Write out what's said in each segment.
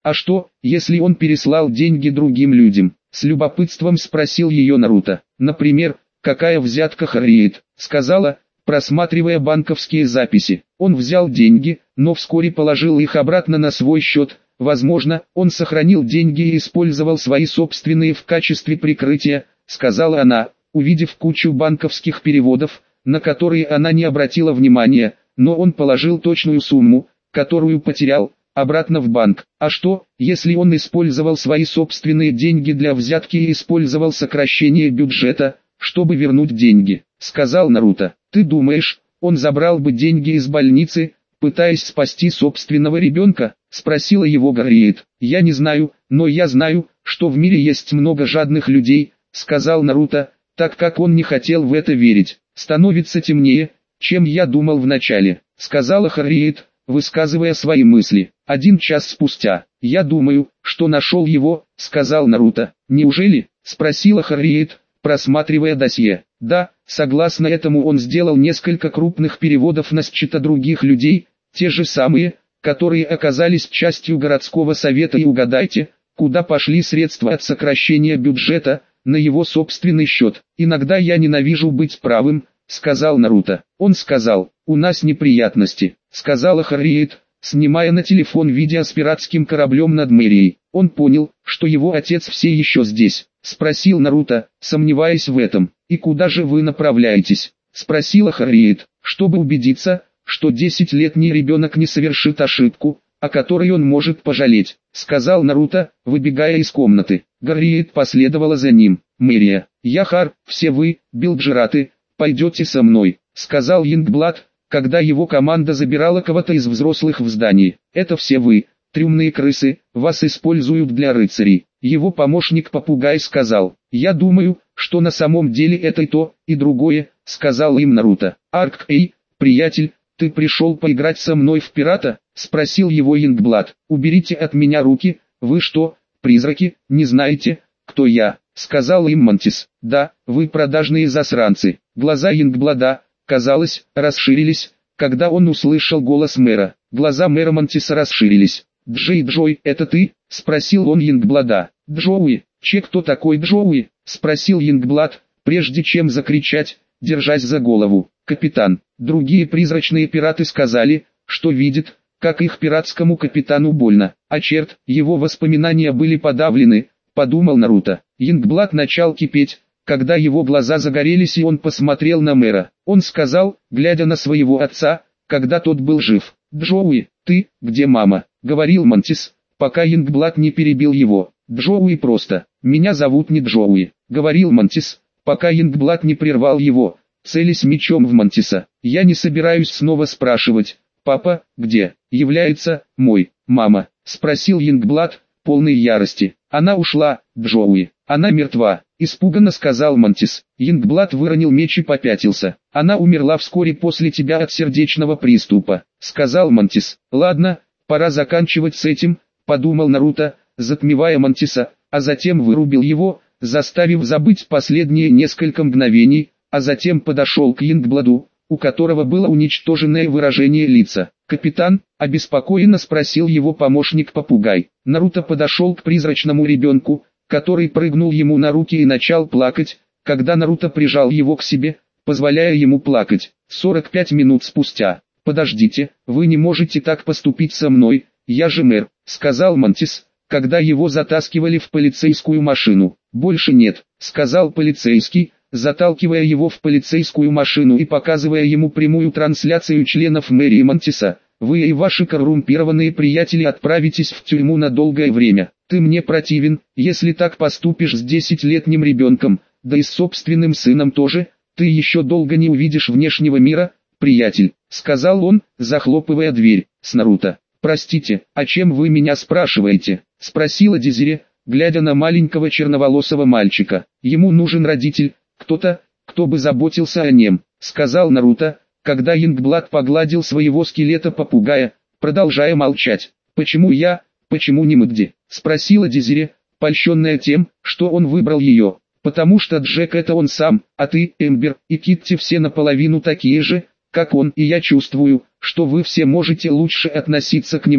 А что, если он переслал деньги другим людям? С любопытством спросил ее Наруто. Например, какая взятка Харриет? Сказала, просматривая банковские записи. Он взял деньги, но вскоре положил их обратно на свой счет. Возможно, он сохранил деньги и использовал свои собственные в качестве прикрытия, сказала она, увидев кучу банковских переводов, на которые она не обратила внимания, но он положил точную сумму, которую потерял, обратно в банк. А что, если он использовал свои собственные деньги для взятки и использовал сокращение бюджета, чтобы вернуть деньги? Сказал Наруто. Ты думаешь, он забрал бы деньги из больницы, пытаясь спасти собственного ребенка? Спросила его Харриет. Я не знаю, но я знаю, что в мире есть много жадных людей, сказал Наруто, так как он не хотел в это верить. Становится темнее, чем я думал вначале, сказала Харриет, высказывая свои мысли. 1 час спустя. Я думаю, что нашел его, сказал Наруто. Неужели? Спросила Харриет, просматривая досье. Да, согласно этому он сделал несколько крупных переводов на счета других людей, те же самые, которые оказались частью городского совета, и угадайте, куда пошли средства от сокращения бюджета, на его собственный счет. Иногда я ненавижу быть правым, сказал Наруто. Он сказал, у нас неприятности, сказала Харриет, снимая на телефон видео с пиратским кораблем над мэрией. Он понял, что его отец все еще здесь. Спросил Наруто, сомневаясь в этом. И куда же вы направляетесь? Спросила Харриет, чтобы убедиться, что 10-летний ребенок не совершит ошибку, о которой он может пожалеть, сказал Наруто, выбегая из комнаты. Харриет последовала за ним. Мэрия, Яхар, все вы, билджираты, пойдете со мной, сказал Янгблад, когда его команда забирала кого-то из взрослых в здании. Это все вы, трюмные крысы, вас используют для рыцарей. Его помощник-попугай сказал. Я думаю, что на самом деле это и то, и другое, сказал им Наруто. Арк, эй, приятель, ты пришел поиграть со мной в пирата? Спросил его Янгблад. Уберите от меня руки, вы что, призраки, не знаете, кто я? Сказал им Мантис. Да, вы продажные засранцы. Глаза Янгблада, казалось, расширились, когда он услышал голос мэра. Глаза мэра Мантиса расширились. Джой, это ты? Спросил он Янгблада. Джоуи, кто такой Джоуи? Спросил Янгблад, прежде чем закричать, держась за голову. Капитан, другие призрачные пираты сказали, что видят, как их пиратскому капитану больно. А черт, его воспоминания были подавлены, подумал Наруто. Янгблад начал кипеть, когда его глаза загорелись и он посмотрел на мэра. Он сказал, глядя на своего отца, когда тот был жив. Джоуи, ты, где мама? Говорил Мантис, пока Янгблад не перебил его. Джоуи просто. Меня зовут не Джоуи, говорил Мантис, пока Янгблад не прервал его, целясь мечом в Мантиса. Я не собираюсь снова спрашивать, папа, где является мой мама? Спросил Янгблад, полный ярости. Она ушла, Джоуи. Она мертва, испуганно сказал Мантис. Янгблад выронил меч и попятился. Она умерла вскоре после тебя от сердечного приступа, сказал Мантис. Ладно, пора заканчивать с этим, подумал Наруто, затмевая Мантиса, а затем вырубил его, заставив забыть последние несколько мгновений, а затем подошел к Янгбладу, у которого было уничтоженное выражение лица. «Капитан?» – обеспокоенно спросил его помощник-попугай. Наруто подошел к призрачному ребенку, который прыгнул ему на руки и начал плакать, когда Наруто прижал его к себе, позволяя ему плакать. 45 минут спустя. «Подождите, вы не можете так поступить со мной, я же мэр», – сказал Мантис, когда его затаскивали в полицейскую машину. «Больше нет», – сказал полицейский, заталкивая его в полицейскую машину и показывая ему прямую трансляцию членов мэрии Мантиса. «Вы и ваши коррумпированные приятели отправитесь в тюрьму на долгое время. Ты мне противен, если так поступишь с 10-летним ребенком, да и с собственным сыном тоже, ты еще долго не увидишь внешнего мира, приятель», — сказал он, захлопывая дверь. С Наруто. «Простите, о чем вы меня спрашиваете?» — спросила Дезире, глядя на маленького черноволосого мальчика. «Ему нужен родитель, кто-то, кто бы заботился о нем», — сказал Наруто, когда Янгблад погладил своего скелета-попугая, продолжая молчать. «Почему я, почему не Мэдди?» — спросила Дезире, польщенная тем, что он выбрал ее. «Потому что Джек это он сам, а ты, Эмбер, и Китти все наполовину такие же, как он, и я чувствую, что вы все можете лучше относиться к нему», —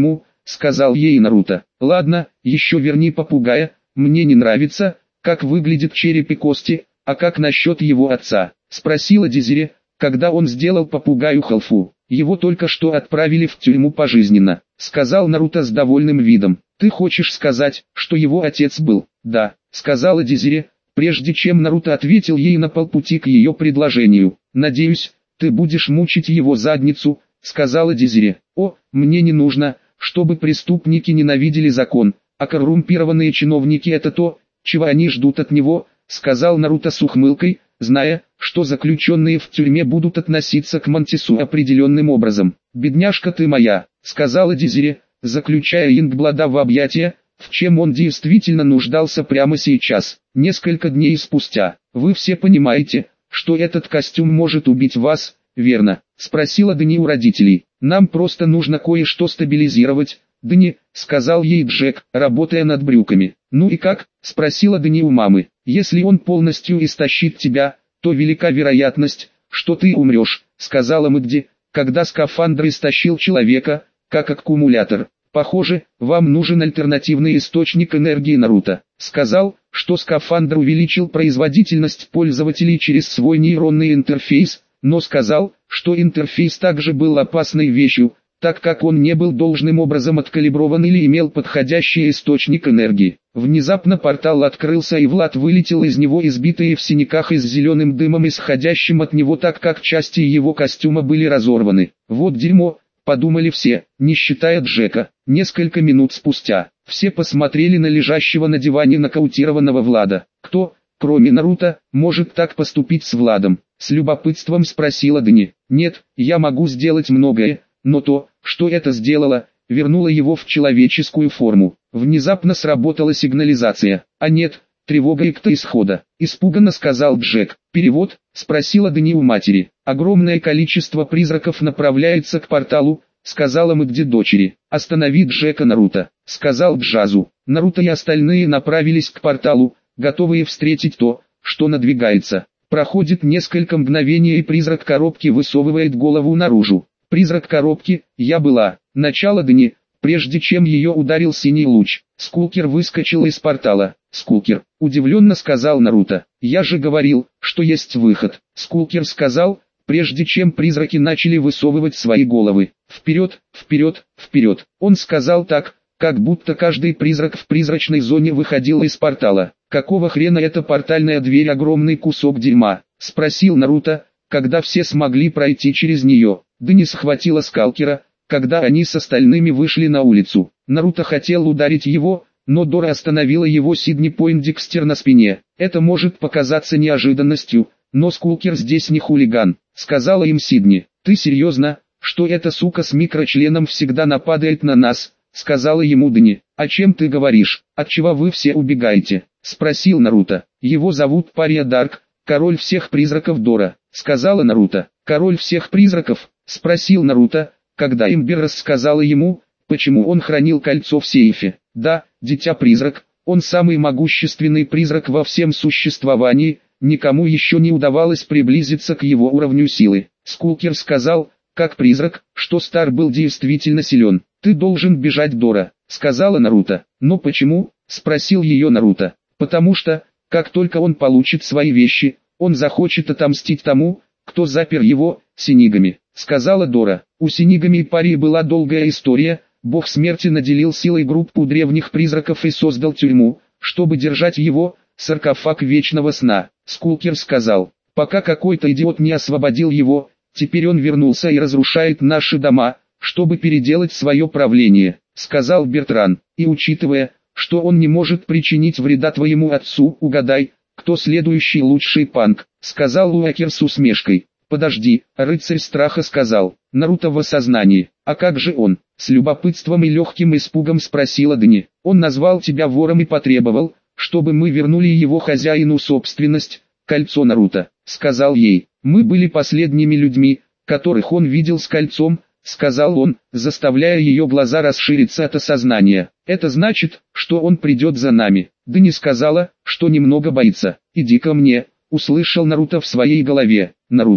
сказал ей Наруто. Ладно, еще верни попугая, мне не нравится, как выглядит череп и кости, а как насчет его отца? Спросила Дезире, когда он сделал попугаю халфу. Его только что отправили в тюрьму пожизненно, сказал Наруто с довольным видом. Ты хочешь сказать, что его отец был? Да, сказала Дезире, прежде чем Наруто ответил ей на полпути к ее предложению. Надеюсь, ты будешь мучить его задницу, сказала Дезире. О, мне не нужно, чтобы преступники ненавидели закон, а коррумпированные чиновники это то, чего они ждут от него, сказал Наруто с ухмылкой, зная, что заключенные в тюрьме будут относиться к Мантису определенным образом. «Бедняжка ты моя», — сказала Дезире, заключая Ингблада в объятия, в чем он действительно нуждался прямо сейчас. Несколько дней спустя, вы все понимаете, что этот костюм может убить вас, верно? Спросила Дани у родителей. Нам просто нужно кое-что стабилизировать. Дани, сказал ей Джек, работая над брюками. Ну и как? Спросила Дани у мамы. Если он полностью истощит тебя, то велика вероятность, что ты умрешь, сказала Мэгди, когда скафандр истощил человека, как аккумулятор. Похоже, вам нужен альтернативный источник энергии. Наруто сказал, что скафандр увеличил производительность пользователей через свой нейронный интерфейс, но сказал, что интерфейс также был опасной вещью, так как он не был должным образом откалиброван или имел подходящий источник энергии. Внезапно портал открылся и Влад вылетел из него избитый в синяках и с зеленым дымом исходящим от него, так как части его костюма были разорваны. Вот дерьмо, подумали все, не считая Джека. Несколько минут спустя, все посмотрели на лежащего на диване нокаутированного Влада. Кто, кроме Наруто, может так поступить с Владом? С любопытством спросила Дани. Нет, я могу сделать многое, но то, что это сделало, вернуло его в человеческую форму. Внезапно сработала сигнализация. А нет, тревога и кто исхода. Испуганно сказал Джек. Перевод? Спросила Дани у матери. Огромное количество призраков направляется к порталу, сказала Мэгди дочери. Останови Джека. Наруто, сказал Джазу. Наруто и остальные направились к порталу, готовые встретить то, что надвигается. Проходит несколько мгновений и призрак коробки высовывает голову наружу. Призрак коробки, я была. Начало Дани, прежде чем ее ударил синий луч. Скулкер выскочил из портала. Скулкер, удивленно сказал Наруто. Я же говорил, что есть выход. Скулкер сказал, прежде чем призраки начали высовывать свои головы. Вперед, вперед, вперед. Он сказал так, как будто каждый призрак в призрачной зоне выходил из портала. Какого хрена эта портальная дверь огромный кусок дерьма? Спросил Наруто, когда все смогли пройти через нее. Дани схватила Скалкера, когда они с остальными вышли на улицу. Наруто хотел ударить его, но Дора остановила его Сидни Пойндикстер на спине. Это может показаться неожиданностью, но Скулкер здесь не хулиган, сказала им Сидни. Ты серьезно, что эта сука с микрочленом всегда нападает на нас, сказала ему Дани. О чем ты говоришь, отчего вы все убегаете, спросил Наруто. Его зовут Пария Дарк, король всех призраков Дора, сказала Наруто. Король всех призраков, спросил Наруто, когда Эмбер рассказала ему, почему он хранил кольцо в сейфе. Да, дитя-призрак, он самый могущественный призрак во всем существовании, никому еще не удавалось приблизиться к его уровню силы. Скулкер сказал, как призрак, что Стар был действительно силен. Ты должен бежать, Дора, сказала Наруто. Но почему? Спросил ее Наруто. Потому что, как только он получит свои вещи, он захочет отомстить тому, кто запер его, Синигами, сказала Дора. У Синигами и Парии была долгая история, бог смерти наделил силой группу древних призраков и создал тюрьму, чтобы держать его, саркофаг вечного сна. Скулкер сказал, пока какой-то идиот не освободил его, теперь он вернулся и разрушает наши дома, чтобы переделать свое правление, сказал Бертран. И учитывая, что он не может причинить вреда твоему отцу, угадай, кто следующий лучший панк, сказал Уокер с усмешкой. Подожди, рыцарь страха сказал. Наруто в осознании. А как же он? С любопытством и легким испугом спросила Дани. Он назвал тебя вором и потребовал, чтобы мы вернули его хозяину собственность, кольцо. Наруто сказал ей. Мы были последними людьми, которых он видел с кольцом, сказал он, заставляя ее глаза расшириться от осознания. Это значит, что он придет за нами. Дани сказала, что немного боится. Иди ко мне, услышал Наруто в своей голове. Наруто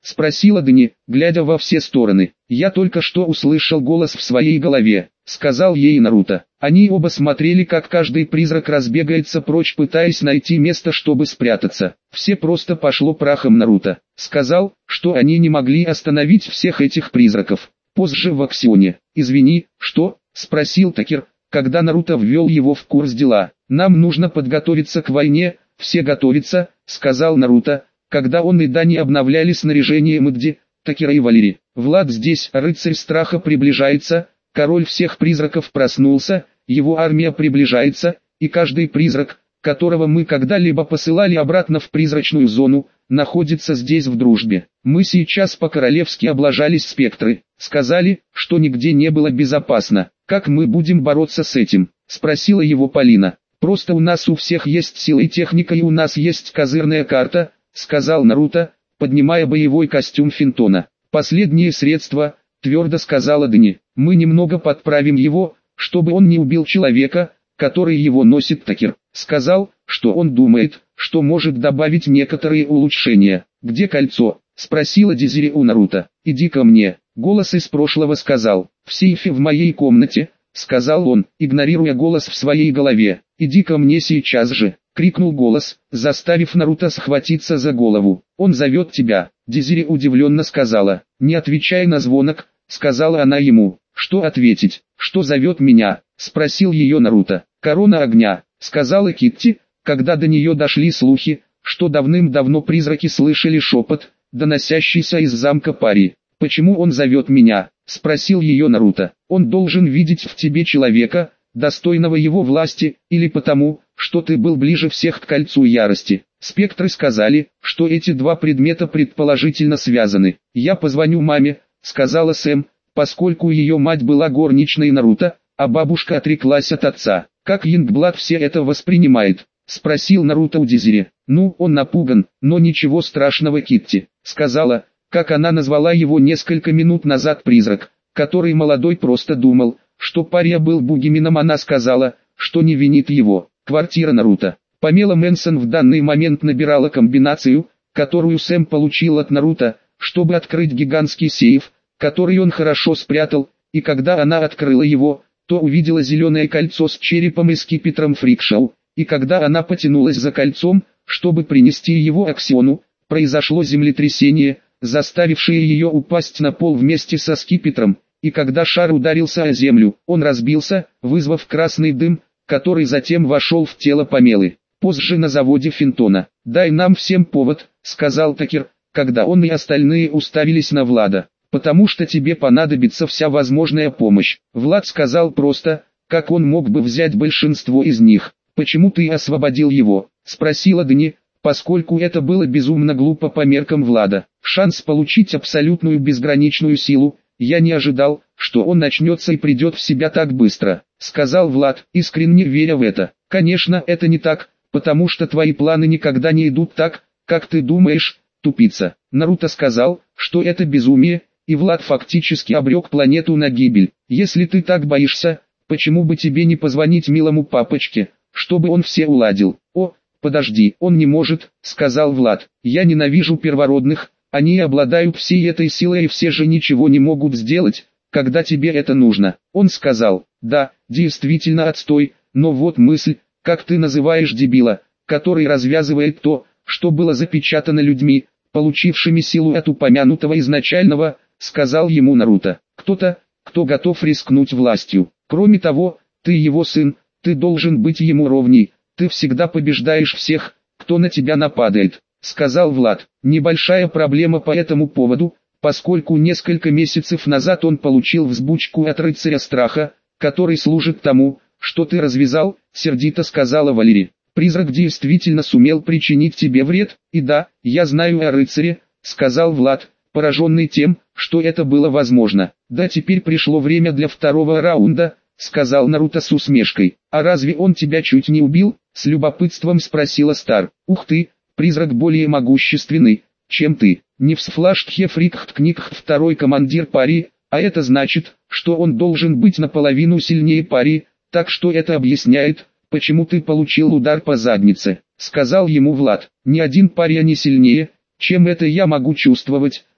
спросила Дани, глядя во все стороны. Я только что услышал голос в своей голове, сказал ей Наруто. Они оба смотрели, как каждый призрак разбегается прочь, пытаясь найти место, чтобы спрятаться. Все просто пошло прахом. Наруто сказал, что они не могли остановить всех этих призраков. Позже в Аксионе. «Извини, что?» – спросил Такер, когда Наруто ввел его в курс дела. «Нам нужно подготовиться к войне, все готовятся», – сказал Наруто, когда он и Дани обновляли снаряжение Мэгди, Такера и Валери. «Влад здесь, рыцарь страха приближается, король всех призраков проснулся, его армия приближается, и каждый призрак, которого мы когда-либо посылали обратно в призрачную зону, находится здесь в дружбе. Мы сейчас по-королевски облажались спектры, сказали, что нигде не было безопасно. Как мы будем бороться с этим?» – спросила его Полина. «Просто у нас у всех есть сила и техника, и у нас есть козырная карта», – сказал Наруто, поднимая боевой костюм Финтона. «Последнее средство», – твердо сказала Дани. «Мы немного подправим его, чтобы он не убил человека, который его носит». Такер сказал, что он думает, что может добавить некоторые улучшения. «Где кольцо?» – спросила Дезири у Наруто. «Иди ко мне», – голос из прошлого сказал. «В сейфе в моей комнате», – сказал он, игнорируя голос в своей голове. «Иди ко мне сейчас же», – крикнул голос, заставив Наруто схватиться за голову. «Он зовет тебя», – Дезири удивленно сказала. «Не отвечай на звонок», – сказала она ему. «Что ответить? Что зовет меня?» – спросил ее Наруто. «Корона огня», – сказала Китти, когда до нее дошли слухи, что давным-давно призраки слышали шепот, доносящийся из замка Пари. «Почему он зовет меня?» – спросил ее Наруто. «Он должен видеть в тебе человека, достойного его власти, или потому, что ты был ближе всех к кольцу ярости». Спектры сказали, что эти два предмета предположительно связаны. «Я позвоню маме», – сказала Сэм, поскольку ее мать была горничной Наруто, а бабушка отреклась от отца. «Как Янгблад все это воспринимает?» – спросил Наруто у Дезири. «Ну, он напуган, но ничего страшного, Китти», – сказала, как она назвала его несколько минут назад, призрак, который молодой просто думал, что Пария был бугименом. Она сказала, что не винит его. Квартира Наруто. Памела Мэнсон в данный момент набирала комбинацию, которую Сэм получил от Наруто, чтобы открыть гигантский сейф, который он хорошо спрятал, и когда она открыла его, то увидела зеленое кольцо с черепом и скипетром Фрикшоу, и когда она потянулась за кольцом, чтобы принести его Аксиону, произошло землетрясение, заставившее ее упасть на пол вместе со скипетром, и когда шар ударился о землю, он разбился, вызвав красный дым, который затем вошел в тело Памелы. Позже на заводе Финтона. «Дай нам всем повод», — сказал Такер, когда он и остальные уставились на Влада. «Потому что тебе понадобится вся возможная помощь». Влад сказал просто, как он мог бы взять большинство из них. «Почему ты освободил его?» — спросила Дани, поскольку это было безумно глупо по меркам Влада. «Шанс получить абсолютную безграничную силу, я не ожидал, что он начнется и придет в себя так быстро», — сказал Влад, искренне веря в это. «Конечно, это не так, потому что твои планы никогда не идут так, как ты думаешь, тупица». Наруто сказал, что это безумие, и Влад фактически обрек планету на гибель. «Если ты так боишься, почему бы тебе не позвонить милому папочке, чтобы он все уладил?» «О, подожди, он не может», — сказал Влад. «Я ненавижу первородных, они обладают всей этой силой и все же ничего не могут сделать, когда тебе это нужно». Он сказал: «Да, действительно отстой, но вот мысль, как ты называешь дебила, который развязывает то, что было запечатано людьми, получившими силу от упомянутого изначального», — сказал ему Наруто. «Кто-то, кто готов рискнуть властью. Кроме того, ты его сын, ты должен быть ему ровней, ты всегда побеждаешь всех, кто на тебя нападает», — сказал Влад. «Небольшая проблема по этому поводу, поскольку несколько месяцев назад он получил взбучку от рыцаря страха, который служит тому, что ты развязал», — сердито сказала Валери. «Призрак действительно сумел причинить тебе вред, и да, я знаю о рыцаре», — сказал Влад, пораженный тем, что это было возможно. «Да, теперь пришло время для второго раунда», — сказал Наруто с усмешкой. «А разве он тебя чуть не убил?» — с любопытством спросила Стар. «Ух ты, призрак более могущественный, чем ты. Не в сфлаштхе фрикхт книгх второй командир Пари, а это значит, что он должен быть наполовину сильнее Пари, так что это объясняет, почему ты получил удар по заднице», — сказал ему Влад. «Ни один Пари не сильнее, чем это я могу чувствовать», —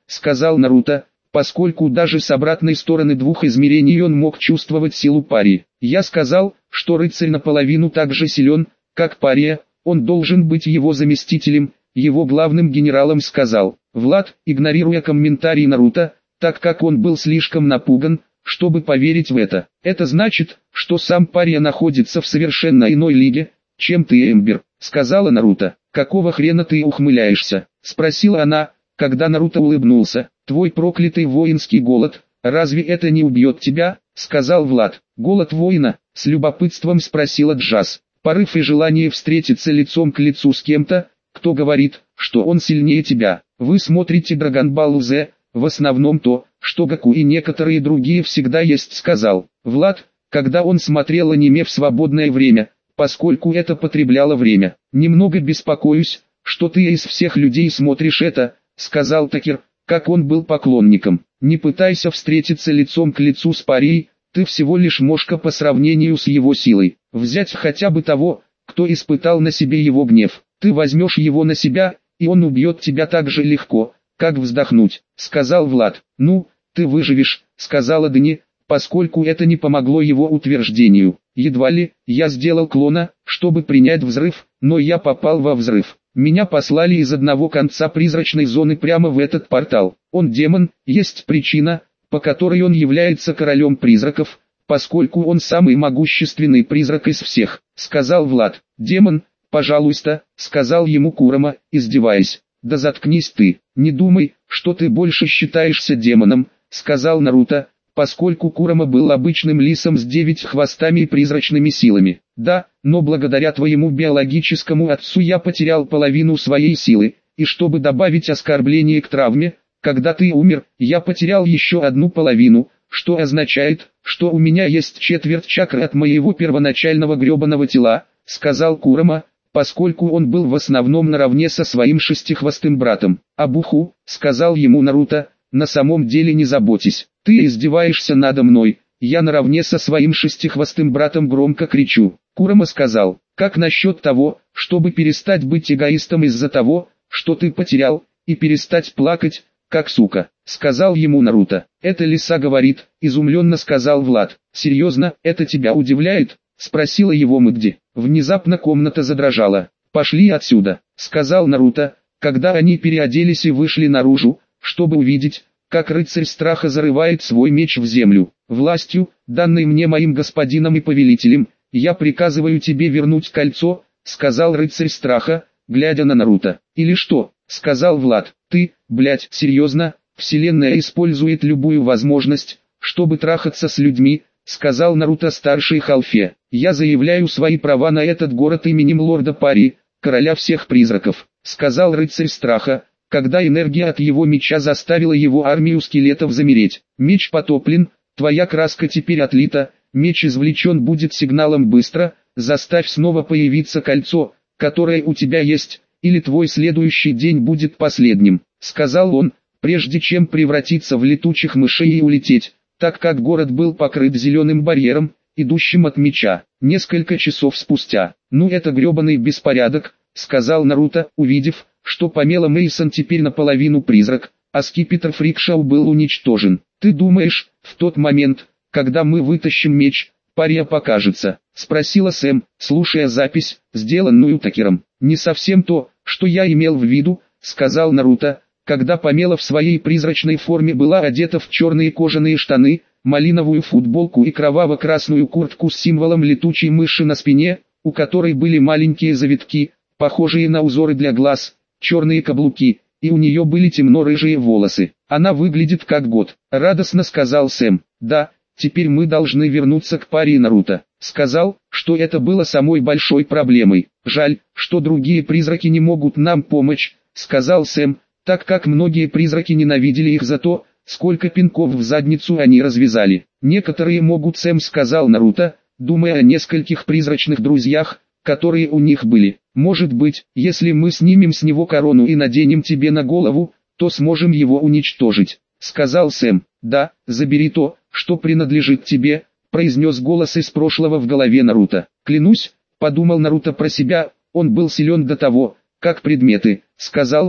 сказал Наруто, поскольку даже с обратной стороны двух измерений он мог чувствовать силу пари. Я сказал, что рыцарь наполовину так же силен, как пария, он должен быть его заместителем, его главным генералом, сказал Влад, игнорируя комментарий Наруто, так как он был слишком напуган, чтобы поверить в это. Это значит, что сам пария находится в совершенно иной лиге, чем ты, Эмбер, сказала Наруто. Какого хрена ты ухмыляешься? Спросила она, когда Наруто улыбнулся. Твой проклятый воинский голод, разве это не убьет тебя? Сказал Влад. Голод воина? С любопытством спросила Джаз. Порыв и желание встретиться лицом к лицу с кем-то, кто говорит, что он сильнее тебя. Вы смотрите Dragon Ball Z, в основном то, что Гоку и некоторые другие всегда есть, сказал Влад, когда он смотрел аниме в свободное время, поскольку это потребляло время. Немного беспокоюсь, что ты из всех людей смотришь это, сказал Такер, как он был поклонником. Не пытайся встретиться лицом к лицу с парией, ты всего лишь мошка по сравнению с его силой. Взять хотя бы того, кто испытал на себе его гнев. Ты возьмешь его на себя, и он убьет тебя так же легко, как вздохнуть, сказал Влад. Ну, ты выживешь, сказала Дани, поскольку это не помогло его утверждению. Едва ли, я сделал клона, чтобы принять взрыв, но я попал во взрыв. Меня послали из одного конца призрачной зоны прямо в этот портал. Он демон, есть причина, по которой он является королем призраков, поскольку он самый могущественный призрак из всех, сказал Влад. Демон, пожалуйста, сказал ему Курама, издеваясь. Да заткнись ты, не думай, что ты больше считаешься демоном, сказал Наруто, поскольку Курама был обычным лисом с 9 хвостами и призрачными силами. Да, но благодаря твоему биологическому отцу я потерял половину своей силы, и чтобы добавить оскорбление к травме, когда ты умер, я потерял еще одну половину, что означает, что у меня есть четверть чакры от моего первоначального гребаного тела, сказал Курама, поскольку он был в основном наравне со своим шестихвостым братом. Абуху, сказал ему Наруто, на самом деле не заботьтесь, ты издеваешься надо мной, я наравне со своим шестихвостым братом громко кричу. Курама сказал, как насчет того, чтобы перестать быть эгоистом из-за того, что ты потерял, и перестать плакать, как сука, сказал ему Наруто. Это лиса говорит, изумленно сказал Влад. Серьезно, это тебя удивляет? Спросила его Мэгди. Внезапно комната задрожала. «Пошли отсюда», — сказал Наруто, когда они переоделись и вышли наружу, чтобы увидеть, как рыцарь страха зарывает свой меч в землю. «Властью, данной мне моим господином и повелителем, я приказываю тебе вернуть кольцо», — сказал рыцарь страха, глядя на Наруто. «Или что?» — сказал Влад. «Ты, блядь, серьезно? Вселенная использует любую возможность, чтобы трахаться с людьми», — сказал Наруто старший Халфе. «Я заявляю свои права на этот город именем лорда Пари, короля всех призраков», — сказал рыцарь страха, когда энергия от его меча заставила его армию скелетов замереть. «Меч потоплен, твоя краска теперь отлита, меч извлечен будет сигналом быстро, заставь снова появиться кольцо, которое у тебя есть, или твой следующий день будет последним», — сказал он, прежде чем превратиться в летучих мышей и улететь, так как город был покрыт зеленым барьером, идущим от меча. Несколько часов спустя, «Ну это гребаный беспорядок», — сказал Наруто, увидев, что Памела Мейсон теперь наполовину призрак, а скипетр Фрикшау был уничтожен. «Ты думаешь, в тот момент, когда мы вытащим меч, пария покажется?» — спросила Сэм, слушая запись, сделанную Такером. «Не совсем то, что я имел в виду», — сказал Наруто, когда Памела в своей призрачной форме была одета в черные кожаные штаны, малиновую футболку и кроваво-красную куртку с символом летучей мыши на спине, у которой были маленькие завитки, похожие на узоры для глаз, черные каблуки, и у нее были темно-рыжие волосы. «Она выглядит как год», — радостно сказал Сэм. «Да, теперь мы должны вернуться к паре Наруто. Сказал, что это было самой большой проблемой. Жаль, что другие призраки не могут нам помочь», — сказал Сэм, так как многие призраки ненавидели их за то, сколько пинков в задницу они развязали. «Некоторые могут», — Сэм сказал Наруто, думая о нескольких призрачных друзьях, которые у них были. «Может быть, если мы снимем с него корону и наденем тебе на голову, то сможем его уничтожить», — сказал Сэм. «Да, забери то, что принадлежит тебе», — произнес голос из прошлого в голове Наруто. «Клянусь», — подумал Наруто про себя, — «он был силен до того, как предметы», — сказал он,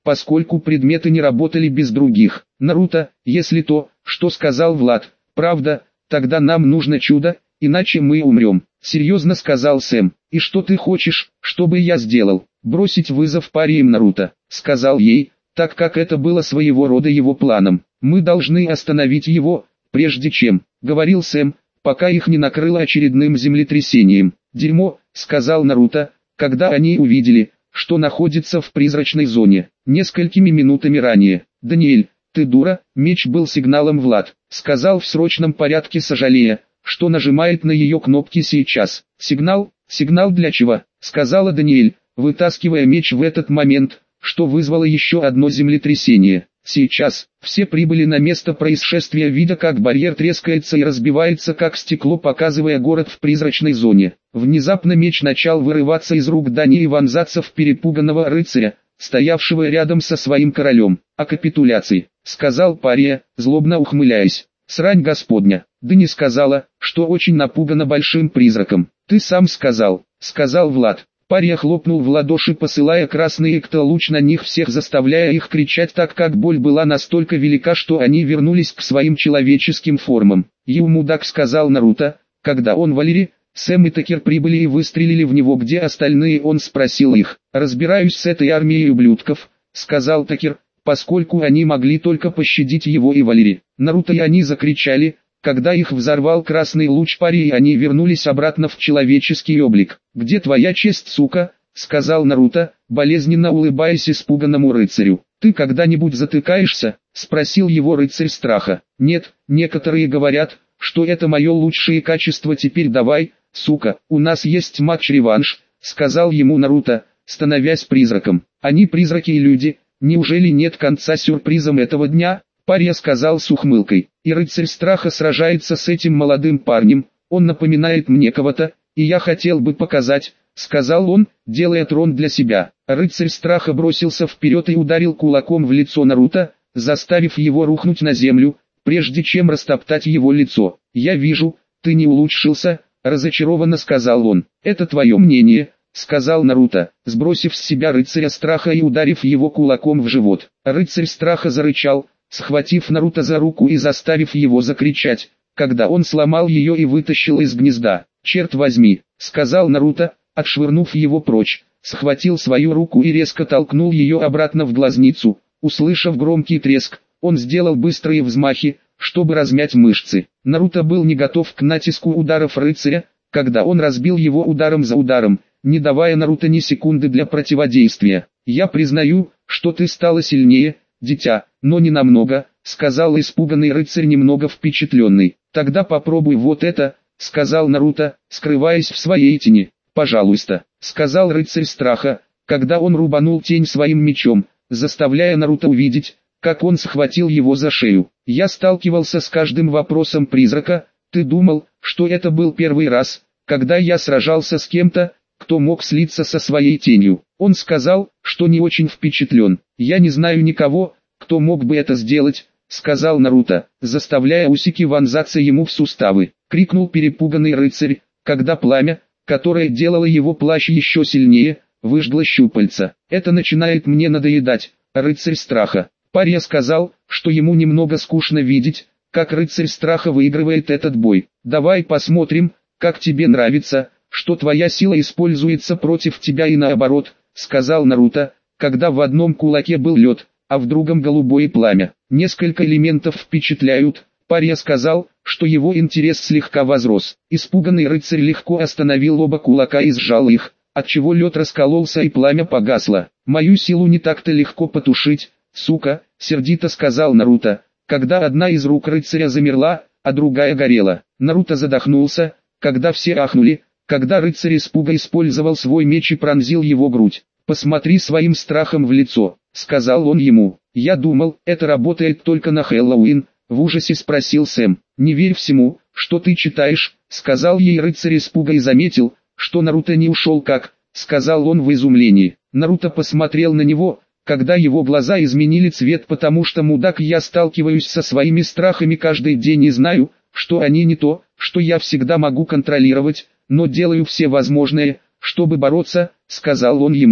поскольку предметы не работали без других. Наруто, если то, что сказал Влад, правда, тогда нам нужно чудо, иначе мы умрем. Серьезно сказал Сэм. И что ты хочешь, чтобы я сделал? Бросить вызов паре им Наруто, сказал ей, так как это было своего рода его планом. Мы должны остановить его, прежде чем, говорил Сэм, пока их не накрыло очередным землетрясением. Дерьмо, сказал Наруто, когда они увидели, что находится в призрачной зоне. Несколькими минутами ранее. Даниэль, ты дура, меч был сигналом Влад, сказал в срочном порядке, сожалея, что нажимает на ее кнопки сейчас. Сигнал для чего? Сказала Даниэль, вытаскивая меч в этот момент, что вызвало еще одно землетрясение. Сейчас, все прибыли на место происшествия, видя как барьер трескается и разбивается как стекло, показывая город в призрачной зоне. Внезапно меч начал вырываться из рук Дани и вонзаться в перепуганного рыцаря, стоявшего рядом со своим королем. «О капитуляции», — сказал пария, злобно ухмыляясь. «Срань господня, Дани сказала, что очень напугана большим призраком». «Ты сам сказал», — сказал Влад. Пария хлопнул в ладоши, посылая красный эктолуч на них всех, заставляя их кричать так, как боль была настолько велика, что они вернулись к своим человеческим формам. «Ю, мудак», — сказал Наруто, когда он, Валери, Сэм и Такер прибыли и выстрелили в него. «Где остальные?» Он спросил их. «Разбираюсь с этой армией ублюдков», — сказал Такер, поскольку они могли только пощадить его и Валери. Наруто и они закричали, когда их взорвал красный луч пари, и они вернулись обратно в человеческий облик. «Где твоя честь, сука?» — сказал Наруто, болезненно улыбаясь испуганному рыцарю. «Ты когда-нибудь затыкаешься?» — спросил его рыцарь страха. «Нет, некоторые говорят, что это мое лучшее качество. Теперь давай, сука, у нас есть матч-реванш», — сказал ему Наруто, становясь призраком. «Они призраки и люди, неужели нет конца сюрпризам этого дня?» Пария сказал с ухмылкой. «И рыцарь страха сражается с этим молодым парнем, он напоминает мне кого-то, и я хотел бы показать», — сказал он, делая трон для себя. Рыцарь страха бросился вперед и ударил кулаком в лицо Наруто, заставив его рухнуть на землю, прежде чем растоптать его лицо. «Я вижу, ты не улучшился», — разочарованно сказал он. «Это твое мнение», — сказал Наруто, сбросив с себя рыцаря страха и ударив его кулаком в живот. Рыцарь страха зарычал, схватив Наруто за руку и заставив его закричать, когда он сломал ее и вытащил из гнезда. «Черт возьми», — сказал Наруто, отшвырнув его прочь, схватил свою руку и резко толкнул ее обратно в глазницу. Услышав громкий треск, он сделал быстрые взмахи, чтобы размять мышцы. Наруто был не готов к натиску ударов рыцаря, когда он разбил его ударом за ударом, не давая Наруто ни секунды для противодействия. «Я признаю, что ты стала сильнее, дитя, но не намного», — сказал испуганный рыцарь, немного впечатленный. «Тогда попробуй вот это», — сказал Наруто, скрываясь в своей тени. «Пожалуйста», — сказал рыцарь страха, когда он рубанул тень своим мечом, заставляя Наруто увидеть, как он схватил его за шею. «Я сталкивался с каждым вопросом призрака. Ты думал, что это был первый раз, когда я сражался с кем-то, кто мог слиться со своей тенью?» Он сказал, что не очень впечатлен. «Я не знаю никого, кто мог бы это сделать», — сказал Наруто, заставляя усики вонзаться ему в суставы. Крикнул перепуганный рыцарь, когда пламя, которое делало его плащ еще сильнее, выжгло щупальца. «Это начинает мне надоедать, рыцарь страха». Пария сказал, что ему немного скучно видеть, как рыцарь страха выигрывает этот бой. «Давай посмотрим, как тебе нравится, что твоя сила используется против тебя и наоборот», — сказал Наруто, когда в одном кулаке был лед, а в другом голубое пламя. «Несколько элементов впечатляют». Пария сказал, что его интерес слегка возрос. Испуганный рыцарь легко остановил оба кулака и сжал их, отчего лед раскололся и пламя погасло. «Мою силу не так-то легко потушить, сука», — сердито сказал Наруто, когда одна из рук рыцаря замерла, а другая горела. Наруто задохнулся, когда все ахнули, когда рыцарь испуга использовал свой меч и пронзил его грудь. «Посмотри своим страхом в лицо», — сказал он ему. «Я думал, это работает только на Хэллоуин», — в ужасе спросил Сэм. «Не верь всему, что ты читаешь», — сказал ей рыцарь испуга и заметил, что Наруто не ушел как, — сказал он в изумлении. Наруто посмотрел на него, когда его глаза изменили цвет, потому что, мудак, я сталкиваюсь со своими страхами каждый день и знаю, что они не то, что я всегда могу контролировать, но делаю все возможное, чтобы бороться, — сказал он ему.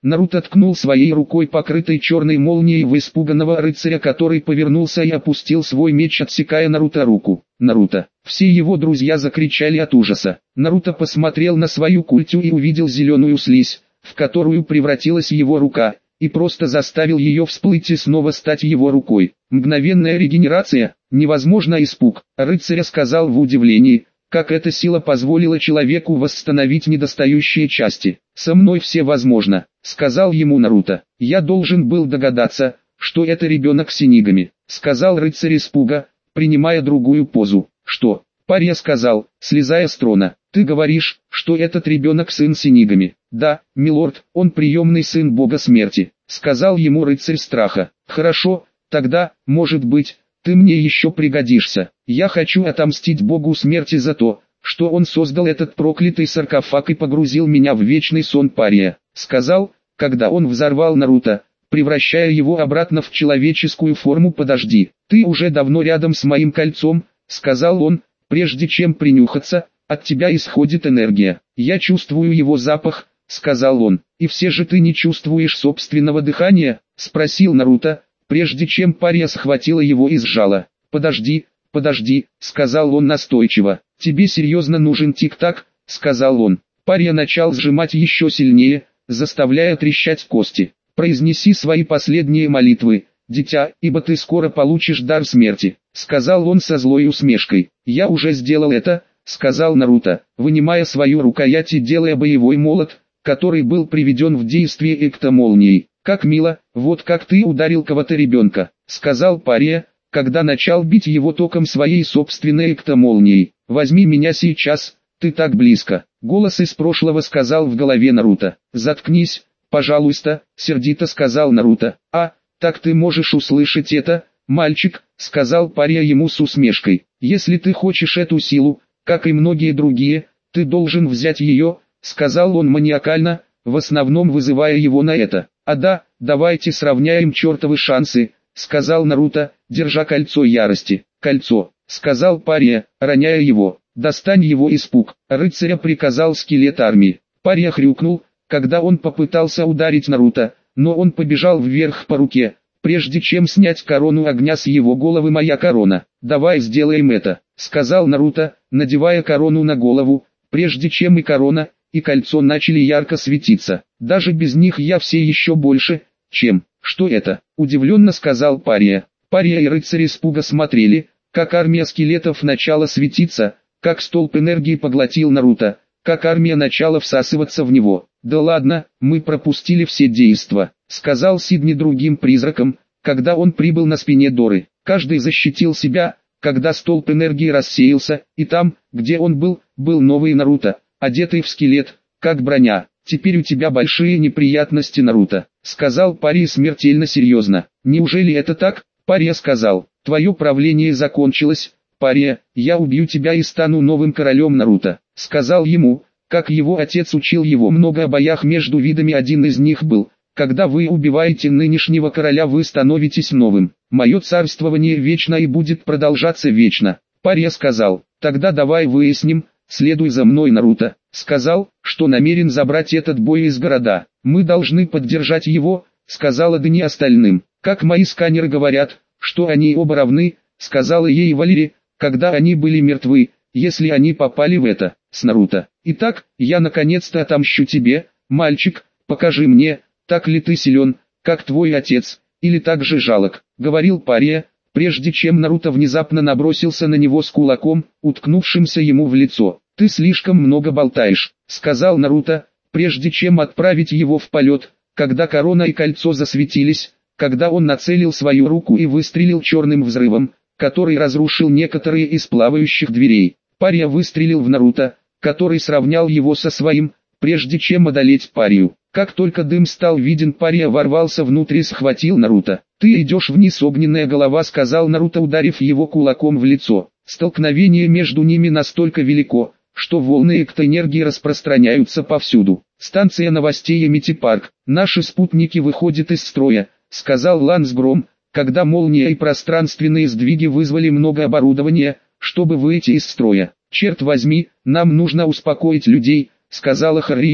Наруто ткнул своей рукой, покрытой черной молнией, в испуганного рыцаря, который повернулся и опустил свой меч, отсекая Наруто руку. Наруто! Все его друзья закричали от ужаса. Наруто посмотрел на свою культю и увидел зеленую слизь, в которую превратилась его рука, и просто заставил ее всплыть и снова стать его рукой. Мгновенная регенерация, невозможно. Испуг. Рыцарь сказал в удивлении, как эта сила позволила человеку восстановить недостающие части. «Со мной все возможно», — сказал ему Наруто. «Я должен был догадаться, что это ребенок Синигами», — сказал рыцарь испуга, принимая другую позу. «Что?» — парень сказал, слезая с трона. «Ты говоришь, что этот ребенок сын Синигами?» «Да, милорд, он приемный сын бога смерти», — сказал ему рыцарь страха. «Хорошо, тогда, может быть, ты мне еще пригодишься. Я хочу отомстить богу смерти за то, что он создал этот проклятый саркофаг и погрузил меня в вечный сон», пария сказал, когда он взорвал Наруто, превращая его обратно в человеческую форму. «Подожди, ты уже давно рядом с моим кольцом», — сказал он, прежде чем принюхаться. «От тебя исходит энергия. Я чувствую его запах», — сказал он. «И все же ты не чувствуешь собственного дыхания?» — спросил Наруто, прежде чем пария схватила его и сжала. «Подожди, подожди», — сказал он настойчиво. «Тебе серьезно нужен тик-так», — сказал он. Пария начал сжимать еще сильнее, заставляя трещать кости. «Произнеси свои последние молитвы, дитя, ибо ты скоро получишь дар смерти», — сказал он со злой усмешкой. «Я уже сделал это», — сказал Наруто, вынимая свою рукоять и делая боевой молот, который был приведен в действие эктомолнией. «Как мило, вот как ты ударил кого-то ребенка», — сказал пария, когда начал бить его током своей собственной эктомолнией. «Возьми меня сейчас, ты так близко», — голос из прошлого сказал в голове Наруто. «Заткнись, пожалуйста», — сердито сказал Наруто. «А, так ты можешь услышать это, мальчик», — сказал пария ему с усмешкой. «Если ты хочешь эту силу, как и многие другие, ты должен взять ее», — сказал он маниакально, в основном вызывая его на это. «А да, давайте сравняем чертовы шансы», — сказал Наруто, держа кольцо ярости. «Кольцо», — сказал пария, роняя его. «Достань его». Испуг. Рыцаря приказал скелет армии. Пария хрюкнул, когда он попытался ударить Наруто, но он побежал вверх по руке, прежде чем снять корону огня с его головы. «Моя корона. Давай сделаем это», — сказал Наруто, надевая корону на голову, прежде чем и корона, и кольцо начали ярко светиться. «Даже без них я все еще больше, чем...» «Что это?» — удивленно сказал пария. Пария и рыцарь испуга смотрели, как армия скелетов начала светиться, как столб энергии поглотил Наруто, как армия начала всасываться в него. «Да ладно, мы пропустили все действа», — сказал Сидни другим призракам, когда он прибыл на спине Доры. Каждый защитил себя, когда столб энергии рассеялся, и там, где он был новый Наруто, одетый в скелет, как броня. «Теперь у тебя большие неприятности, Наруто», — сказал пария смертельно серьезно. «Неужели это так?» — пария сказал. «Твое правление закончилось, пария, я убью тебя и стану новым королем Наруто», — сказал ему, как его отец учил его много о боях между видами. Один из них был: когда вы убиваете нынешнего короля, вы становитесь новым. «Мое царствование вечно и будет продолжаться вечно», — пария сказал. «Тогда давай выясним, следуй за мной». Наруто сказал, что намерен забрать этот бой из города. «Мы должны поддержать его», — сказала Дани остальным. «Как мои сканеры говорят, что они оба равны», — сказала ей Валери, когда они были мертвы, если они попали в это, с Наруто. «Итак, я наконец-то отомщу тебе, мальчик, покажи мне, так ли ты силен, как твой отец, или так же жалок», — говорил пария, прежде чем Наруто внезапно набросился на него с кулаком, уткнувшимся ему в лицо. «Ты слишком много болтаешь», — сказал Наруто, прежде чем отправить его в полет, когда корона и кольцо засветились, когда он нацелил свою руку и выстрелил черным взрывом, который разрушил некоторые из плавающих дверей. Пария выстрелил в Наруто, который сравнял его со своим, прежде чем одолеть парию. Как только дым стал виден, пария ворвался внутрь и схватил Наруто. «Ты идешь вниз, огненная голова», — сказал Наруто, ударив его кулаком в лицо. Столкновение между ними настолько велико, что волны эктоэнергии распространяются повсюду. «Станция новостей Эмити Парк. Наши спутники выходят из строя», — сказал Ланс Гром, когда молния и пространственные сдвиги вызвали много оборудования, чтобы выйти из строя. «Черт возьми, нам нужно успокоить людей», — сказала Харриет,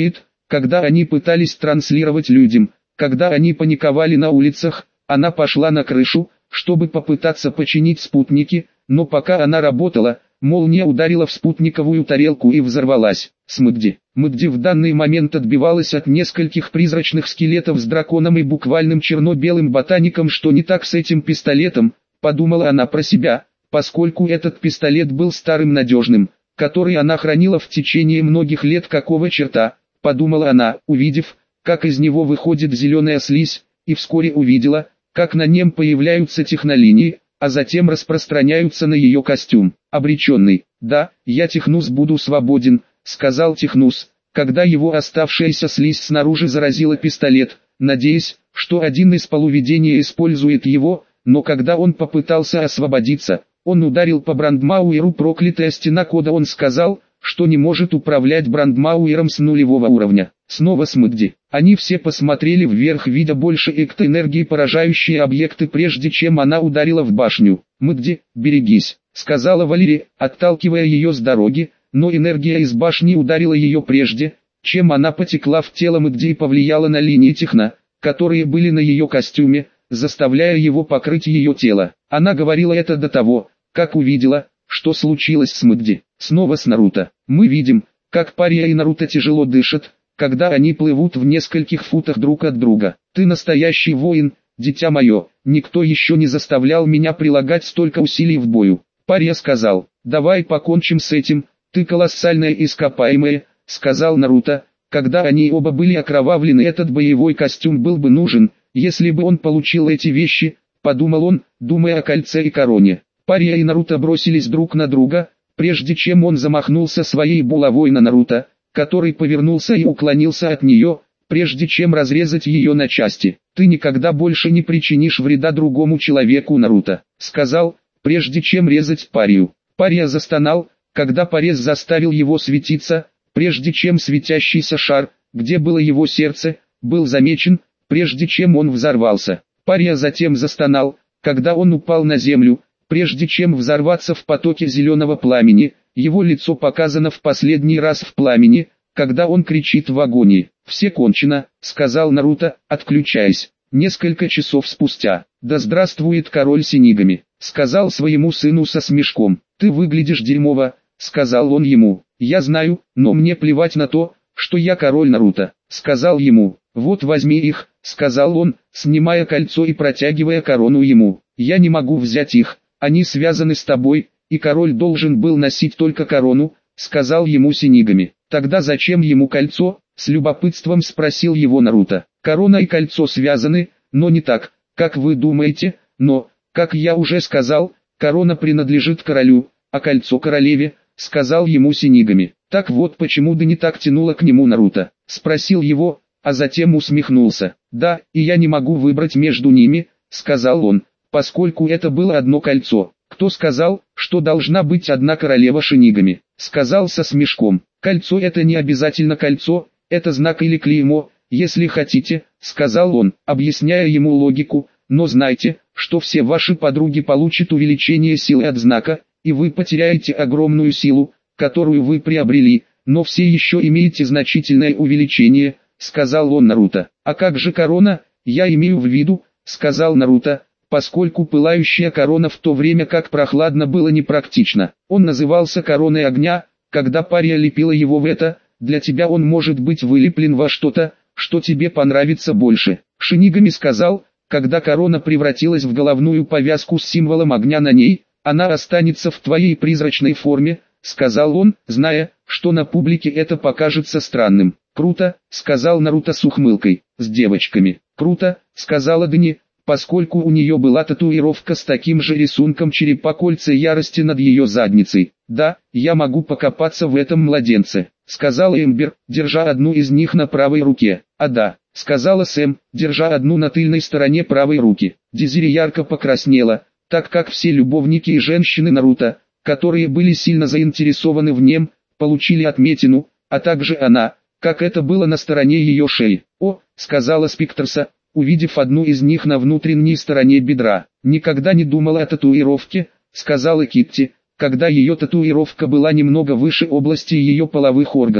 когда они пытались транслировать людям, когда они паниковали на улицах, она пошла на крышу, чтобы попытаться починить спутники, но пока она работала, молния ударила в спутниковую тарелку и взорвалась. Смэгди в данный момент отбивалась от нескольких призрачных скелетов с драконом и буквальным черно-белым ботаником. Что не так с этим пистолетом, подумала она про себя, поскольку этот пистолет был старым надежным, который она хранила в течение многих лет. Какого черта, подумала она, увидев, как из него выходит зеленая слизь, и вскоре увидела, как на нем появляются технолинии, а затем распространяются на ее костюм. Обреченный. «Да, я Технус буду свободен», — сказал Технус, когда его оставшаяся слизь снаружи заразила пистолет, надеясь, что один из полувидения использует его, но когда он попытался освободиться, он ударил по Брандмауэру. Проклятая стена кода. Он сказал, что не может управлять Брандмауэром с нулевого уровня. Снова Смэгди. Они все посмотрели вверх, видя больше электроэнергии, поражающие объекты, прежде чем она ударила в башню. «Мэгди, берегись», — сказала Валери, отталкивая ее с дороги, но энергия из башни ударила ее прежде, чем она потекла в тело Мэгди и повлияла на линии техно, которые были на ее костюме, заставляя его покрыть ее тело. Она говорила это до того, как увидела, что случилось с Мэгди. Снова с Наруто. Мы видим, как Пария и Наруто тяжело дышат, когда они плывут в нескольких футах друг от друга. «Ты настоящий воин, дитя мое, никто еще не заставлял меня прилагать столько усилий в бою». Пария сказал: «Давай покончим с этим, ты колоссальное ископаемое», — сказал Наруто. Когда они оба были окровавлены, этот боевой костюм был бы нужен, если бы он получил эти вещи, подумал он, думая о кольце и короне. Пария и Наруто бросились друг на друга, прежде чем он замахнулся своей булавой на Наруто, который повернулся и уклонился от нее, прежде чем разрезать ее на части. «Ты никогда больше не причинишь вреда другому человеку, Наруто», — сказал, прежде чем резать Парию. Пария застонал, когда порез заставил его светиться, прежде чем светящийся шар, где было его сердце, был замечен, прежде чем он взорвался. Пария затем застонал, когда он упал на землю, прежде чем взорваться в потоке зеленого пламени. Его лицо показано в последний раз в пламени, когда он кричит в агонии. «Все кончено», — сказал Наруто, отключаясь. Несколько часов спустя: «Да здравствует король Синигами», — сказал своему сыну со смешком. «Ты выглядишь дерьмово», — сказал он ему. «Я знаю, но мне плевать на то, что я король». Наруто сказал ему: «Вот возьми их», — сказал он, снимая кольцо и протягивая корону ему. «Я не могу взять их, они связаны с тобой, и король должен был носить только корону», — сказал ему Синигами. «Тогда зачем ему кольцо?» — с любопытством спросил его Наруто. «Корона и кольцо связаны, но не так, как вы думаете, но, как я уже сказал, корона принадлежит королю, а кольцо королеве», — сказал ему Синигами. «Так вот почему да не так тянуло к нему Наруто», — спросил его, а затем усмехнулся. «Да, и я не могу выбрать между ними», — сказал он, поскольку это было одно кольцо. «Кто сказал, что должна быть одна королева?» Шинигами сказал со смешком. «Кольцо — это не обязательно кольцо, это знак или клеймо, если хотите», — сказал он, объясняя ему логику. «Но знайте, что все ваши подруги получат увеличение силы от знака, и вы потеряете огромную силу, которую вы приобрели, но все еще имеете значительное увеличение», — сказал он Наруто. «А как же корона?» «Я имею в виду», — сказал Наруто, поскольку пылающая корона в то время как прохладно было непрактично. Он назывался короной огня. Когда Пария лепила его в это, для тебя он может быть вылеплен во что-то, что тебе понравится больше. Шинигами сказал: когда корона превратилась в головную повязку с символом огня на ней, она останется в твоей призрачной форме, сказал он, зная, что на публике это покажется странным. «Круто», — сказал Наруто с ухмылкой. «С девочками». «Круто», — сказала Дани, поскольку у нее была татуировка с таким же рисунком черепа кольца ярости над ее задницей. «Да, я могу покопаться в этом младенце», — сказала Эмбер, держа одну из них на правой руке. «А да», — сказала Сэм, держа одну на тыльной стороне правой руки. Дезири ярко покраснела, так как все любовники и женщины Наруто, которые были сильно заинтересованы в нем, получили отметину, а также она, как это было на стороне ее шеи. «О», — сказала Спектрса, увидев одну из них на внутренней стороне бедра. «Никогда не думала о татуировке», — сказала Китти, когда ее татуировка была немного выше области ее половых органов.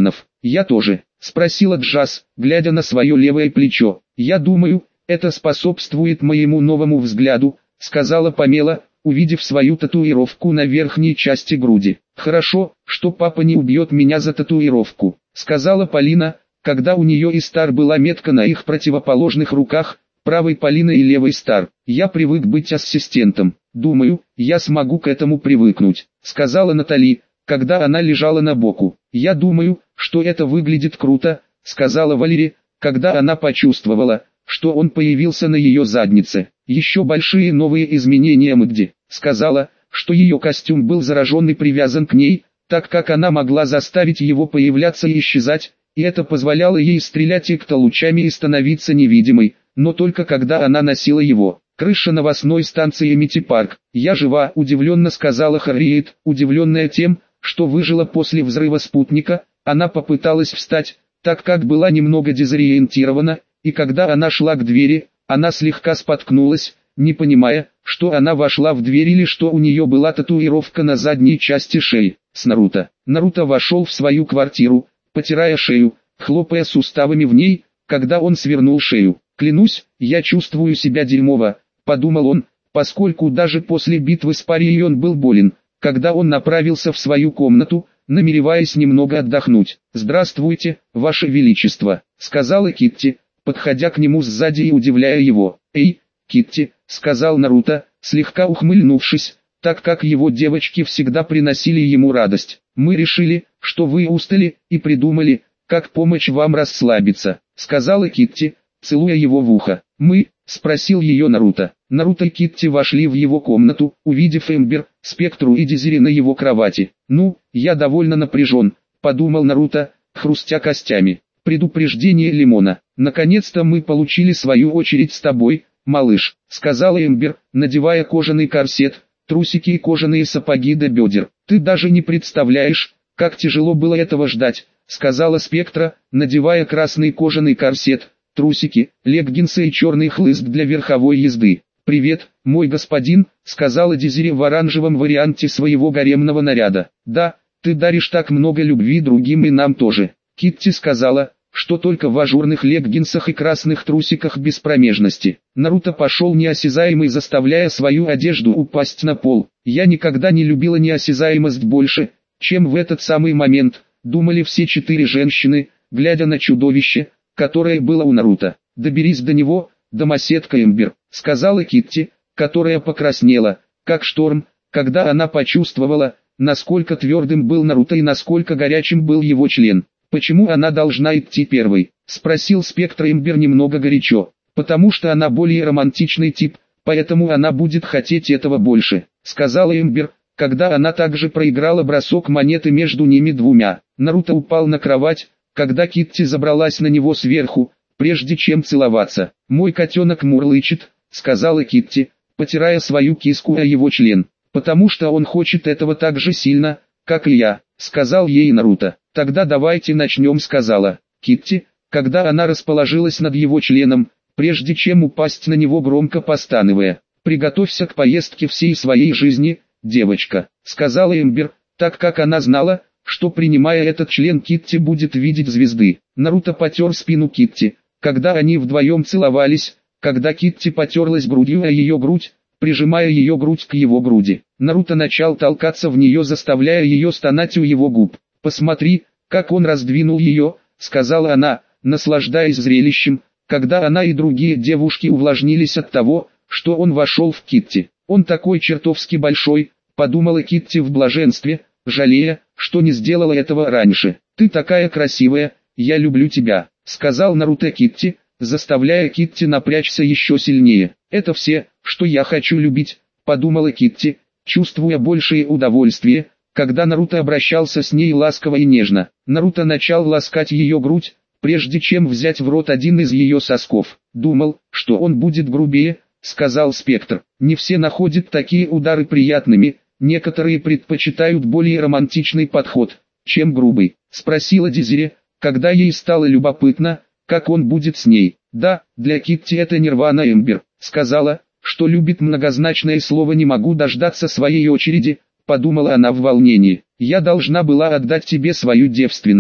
«Я тоже», — спросила Джаз, глядя на свое левое плечо. «Я думаю, это способствует моему новому взгляду», — сказала Памела, увидев свою татуировку на верхней части груди. «Хорошо, что папа не убьет меня за татуировку», — сказала Полина, когда у нее и Стар была метка на их противоположных руках, правой Полина и левой Стар. «Я привык быть ассистентом. Думаю, я смогу к этому привыкнуть», — сказала Натали, когда она лежала на боку. «Я думаю, что это выглядит круто», — сказала Валерия, когда она почувствовала, что он появился на ее заднице. «Еще большие новые изменения Мэгди», — сказала, что ее костюм был заражен и привязан к ней, так как она могла заставить его появляться и исчезать, и это позволяло ей стрелять лучами и становиться невидимой, но только когда она носила его. «Крыша новостной станции Мити Парк. Я жива», — удивленно сказала Харриет, удивленная тем, что выжила после взрыва спутника. Она попыталась встать, так как была немного дезориентирована, и когда она шла к двери, она слегка споткнулась, не понимая, что она вошла в дверь или что у нее была татуировка на задней части шеи. С Наруто. Наруто вошел в свою квартиру, потирая шею, хлопая суставами в ней, когда он свернул шею. «Клянусь, я чувствую себя дерьмово», — подумал он, поскольку даже после битвы с Парией он был болен. Когда он направился в свою комнату, намереваясь немного отдохнуть. «Здравствуйте, Ваше Величество», — сказала Китти, подходя к нему сзади и удивляя его. «Эй, Китти», — сказал Наруто, слегка ухмыльнувшись, так как его девочки всегда приносили ему радость. «Мы решили, что вы устали, и придумали, как помочь вам расслабиться», — сказала Китти, целуя его в ухо. «Мы?» — спросил ее Наруто. Наруто и Китти вошли в его комнату, увидев Эмбер, Спектру и Дезири на его кровати. «Ну, я довольно напряжен», — подумал Наруто, хрустя костями. «Предупреждение Лимона. Наконец-то мы получили свою очередь с тобой, малыш», — сказала Эмбер, надевая кожаный корсет, трусики и кожаные сапоги до бедер. «Ты даже не представляешь, как тяжело было этого ждать», — сказала Спектра, надевая красный кожаный корсет, трусики, леггинсы и черный хлыст для верховой езды. «Привет, мой господин», — сказала Дезири в оранжевом варианте своего гаремного наряда. «Да, ты даришь так много любви другим и нам тоже». Китти сказала, что только в ажурных леггинсах и красных трусиках без промежности. Наруто пошел неосязаемый, заставляя свою одежду упасть на пол. «Я никогда не любила неосязаемость больше, чем в этот самый момент», — думали все 4 женщины, глядя на чудовище, которое было у Наруто. «Доберись до него, домоседка Эмбер», — сказала Китти, которая покраснела, как шторм, когда она почувствовала, насколько твердым был Наруто и насколько горячим был его член. «Почему она должна идти первой?» — спросил Спектр Эмбер немного горячо. «Потому что она более романтичный тип, поэтому она будет хотеть этого больше», — сказала Эмбер, когда она также проиграла бросок монеты между ними двумя. Наруто упал на кровать, когда Китти забралась на него сверху, прежде чем целоваться. «Мой котенок мурлычет», — сказала Китти, потирая свою киску о его член. «Потому что он хочет этого так же сильно, как и я», — сказал ей Наруто. «Тогда давайте начнем», — сказала Китти, когда она расположилась над его членом, прежде чем упасть на него, громко постановая. «Приготовься к поездке всей своей жизни, девочка», — сказала Эмбер, так как она знала, что принимая этот член Китти будет видеть звезды. Наруто потер спину Китти, когда они вдвоем целовались, когда Китти потерлась грудью о ее грудь, прижимая ее грудь к его груди. Наруто начал толкаться в нее, заставляя ее стонать у его губ. «Посмотри, как он раздвинул ее», — сказала она, наслаждаясь зрелищем, когда она и другие девушки увлажнились от того, что он вошел в Китти. «Он такой чертовски большой», — подумала Китти в блаженстве, жалея, что не сделала этого раньше. «Ты такая красивая, я люблю тебя», — сказал Наруто Китти, заставляя Китти напрячься еще сильнее. «Это все, что я хочу любить», — подумала Китти, чувствуя большее удовольствие, когда Наруто обращался с ней ласково и нежно. Наруто начал ласкать ее грудь, прежде чем взять в рот один из ее сосков. «Думал, что он будет грубее», — сказал Спектр. «Не все находят такие удары приятными, некоторые предпочитают более романтичный подход, чем грубый», — спросила Дезири, когда ей стало любопытно, как он будет с ней. «Да, для Китти это нирвана». Эмбер сказала, что любит многозначное слово «не могу дождаться своей очереди», — подумала она в волнении. «Я должна была отдать тебе свою девственность»,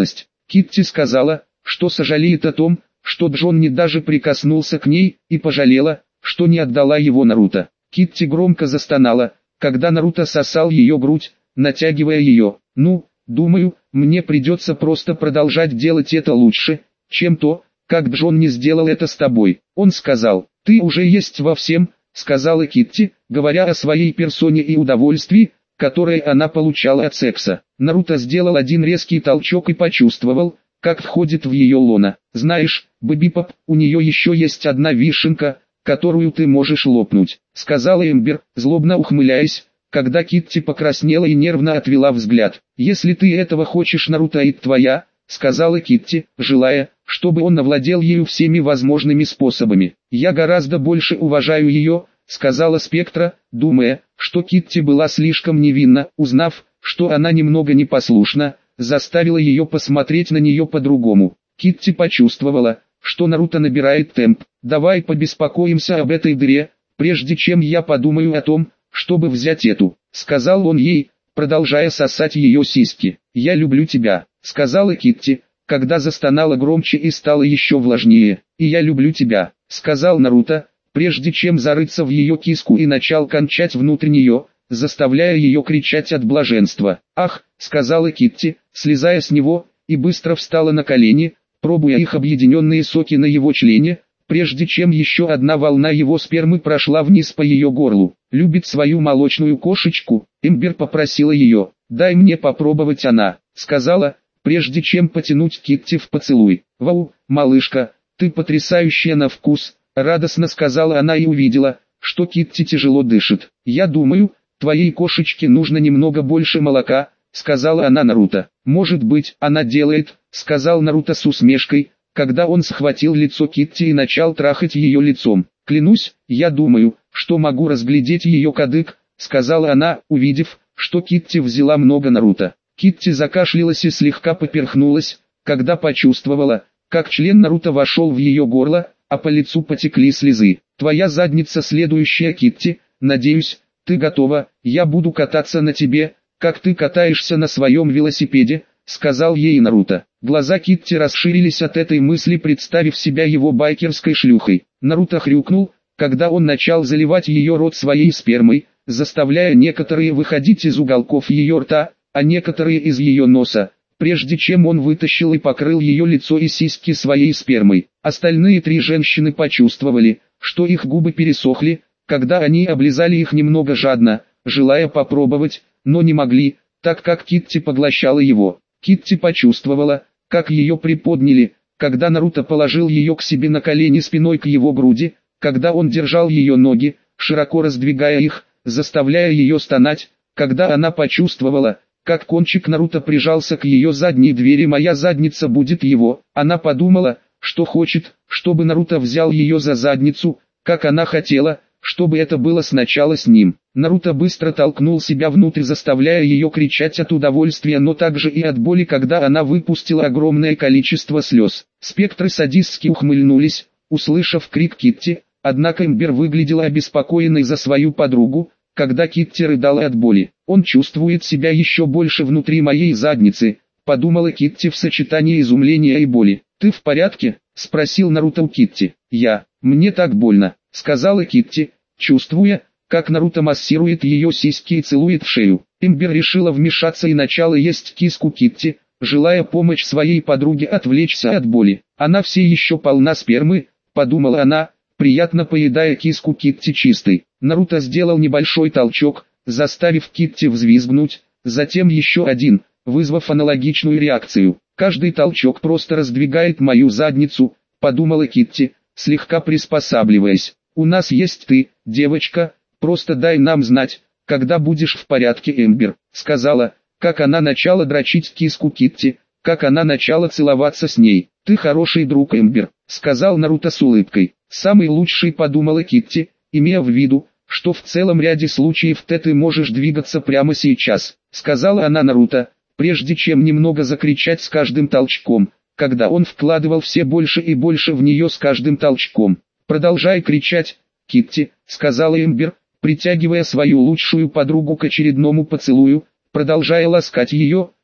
Китти сказала, что сожалеет о том, что Джонни даже прикоснулся к ней, и пожалела, что не отдала его Наруто. Китти громко застонала, когда Наруто сосал ее грудь, натягивая ее. «Ну, думаю, мне придется просто продолжать делать это лучше, чем то, как Джонни сделал это с тобой». Он сказал: «Ты уже есть во всем», сказала Китти, говоря о своей персоне и удовольствии, которое она получала от секса. Наруто сделал один резкий толчок и почувствовал, как входит в ее лоно. «Знаешь, Бэби-Поп, у нее еще есть одна вишенка, которую ты можешь лопнуть», сказала Эмбер, злобно ухмыляясь, когда Китти покраснела и нервно отвела взгляд. «Если ты этого хочешь, Наруто, и твоя», сказала Китти, желая, чтобы он овладел ею всеми возможными способами. «Я гораздо больше уважаю ее», сказала Спектра, думая, что Китти была слишком невинна. Узнав, что она немного непослушна, заставила ее посмотреть на нее по-другому. Китти почувствовала, что Наруто набирает темп. «Давай побеспокоимся об этой дыре, прежде чем я подумаю о том, чтобы взять эту», сказал он ей, продолжая сосать ее сиськи. «Я люблю тебя», сказала Китти, когда застонала громче и стало еще влажнее. «И я люблю тебя», сказал Наруто, прежде чем зарыться в ее киску и начал кончать внутрь нее, заставляя ее кричать от блаженства. «Ах», сказала Китти, слезая с него, и быстро встала на колени, пробуя их объединенные соки на его члене, прежде чем еще одна волна его спермы прошла вниз по ее горлу. «Любит свою молочную кошечку», Эмбер попросила ее. «Дай мне попробовать», она сказала, прежде чем потянуть Китти в поцелуй. «Вау, малышка, ты потрясающая на вкус», радостно сказала она и увидела, что Китти тяжело дышит. «Я думаю, твоей кошечке нужно немного больше молока», сказала она Наруто. «Может быть, она делает», сказал Наруто с усмешкой, когда он схватил лицо Китти и начал трахать ее лицом. «Клянусь, я думаю, что могу разглядеть ее кадык», сказала она, увидев, что Китти взяла много Наруто. Китти закашлялась и слегка поперхнулась, когда почувствовала, как член Наруто вошел в ее горло, а по лицу потекли слезы. «Твоя задница следующая, Китти, надеюсь, ты готова, я буду кататься на тебе, как ты катаешься на своем велосипеде», сказал ей Наруто. Глаза Китти расширились от этой мысли, представив себя его байкерской шлюхой. Наруто хрюкнул, когда он начал заливать ее рот своей спермой, заставляя некоторые выходить из уголков ее рта, а некоторые из ее носа, прежде чем он вытащил и покрыл ее лицо и сиськи своей спермой. Остальные три женщины почувствовали, что их губы пересохли, когда они облизали их немного жадно, желая попробовать, но не могли, так как Китти поглощала его. Китти почувствовала, как ее приподняли, когда Наруто положил ее к себе на колени спиной к его груди, когда он держал ее ноги, широко раздвигая их, заставляя ее стонать, когда она почувствовала, как кончик Наруто прижался к ее задней двери. «Моя задница будет его», она подумала, что хочет, чтобы Наруто взял ее за задницу, как она хотела, чтобы это было сначала с ним. Наруто быстро толкнул себя внутрь, заставляя ее кричать от удовольствия, но также и от боли, когда она выпустила огромное количество слез. Спектры садистски ухмыльнулись, услышав крик Китти, однако Эмбер выглядела обеспокоенной за свою подругу, когда Китти рыдала от боли. «Он чувствует себя еще больше внутри моей задницы», подумала Китти в сочетании изумления и боли. «Ты в порядке?» спросил Наруто у Китти. «Мне так больно», сказала Китти, чувствуя, как Наруто массирует ее сиськи и целует в шею. Эмбер решила вмешаться и начала есть киску Китти, желая помочь своей подруге отвлечься от боли. «Она все еще полна спермы», подумала она, приятно поедая киску Китти чистой. Наруто сделал небольшой толчок, заставив Китти взвизгнуть, затем еще один, вызвав аналогичную реакцию. «Каждый толчок просто раздвигает мою задницу», подумала Китти, слегка приспосабливаясь. «У нас есть ты, девочка, просто дай нам знать, когда будешь в порядке», Эмбер сказала, как она начала дрочить киску Китти, как она начала целоваться с ней. «Ты хороший друг, Эмбер», сказал Наруто с улыбкой. «Самый лучший», подумала Китти, имея в виду, что в целом ряде случаев ты можешь двигаться прямо сейчас, сказала она Наруто, прежде чем немного закричать с каждым толчком, когда он вкладывал все больше и больше в нее с каждым толчком. «Продолжай кричать, Китти», сказала Эмбер, притягивая свою лучшую подругу к очередному поцелую, продолжая ласкать ее,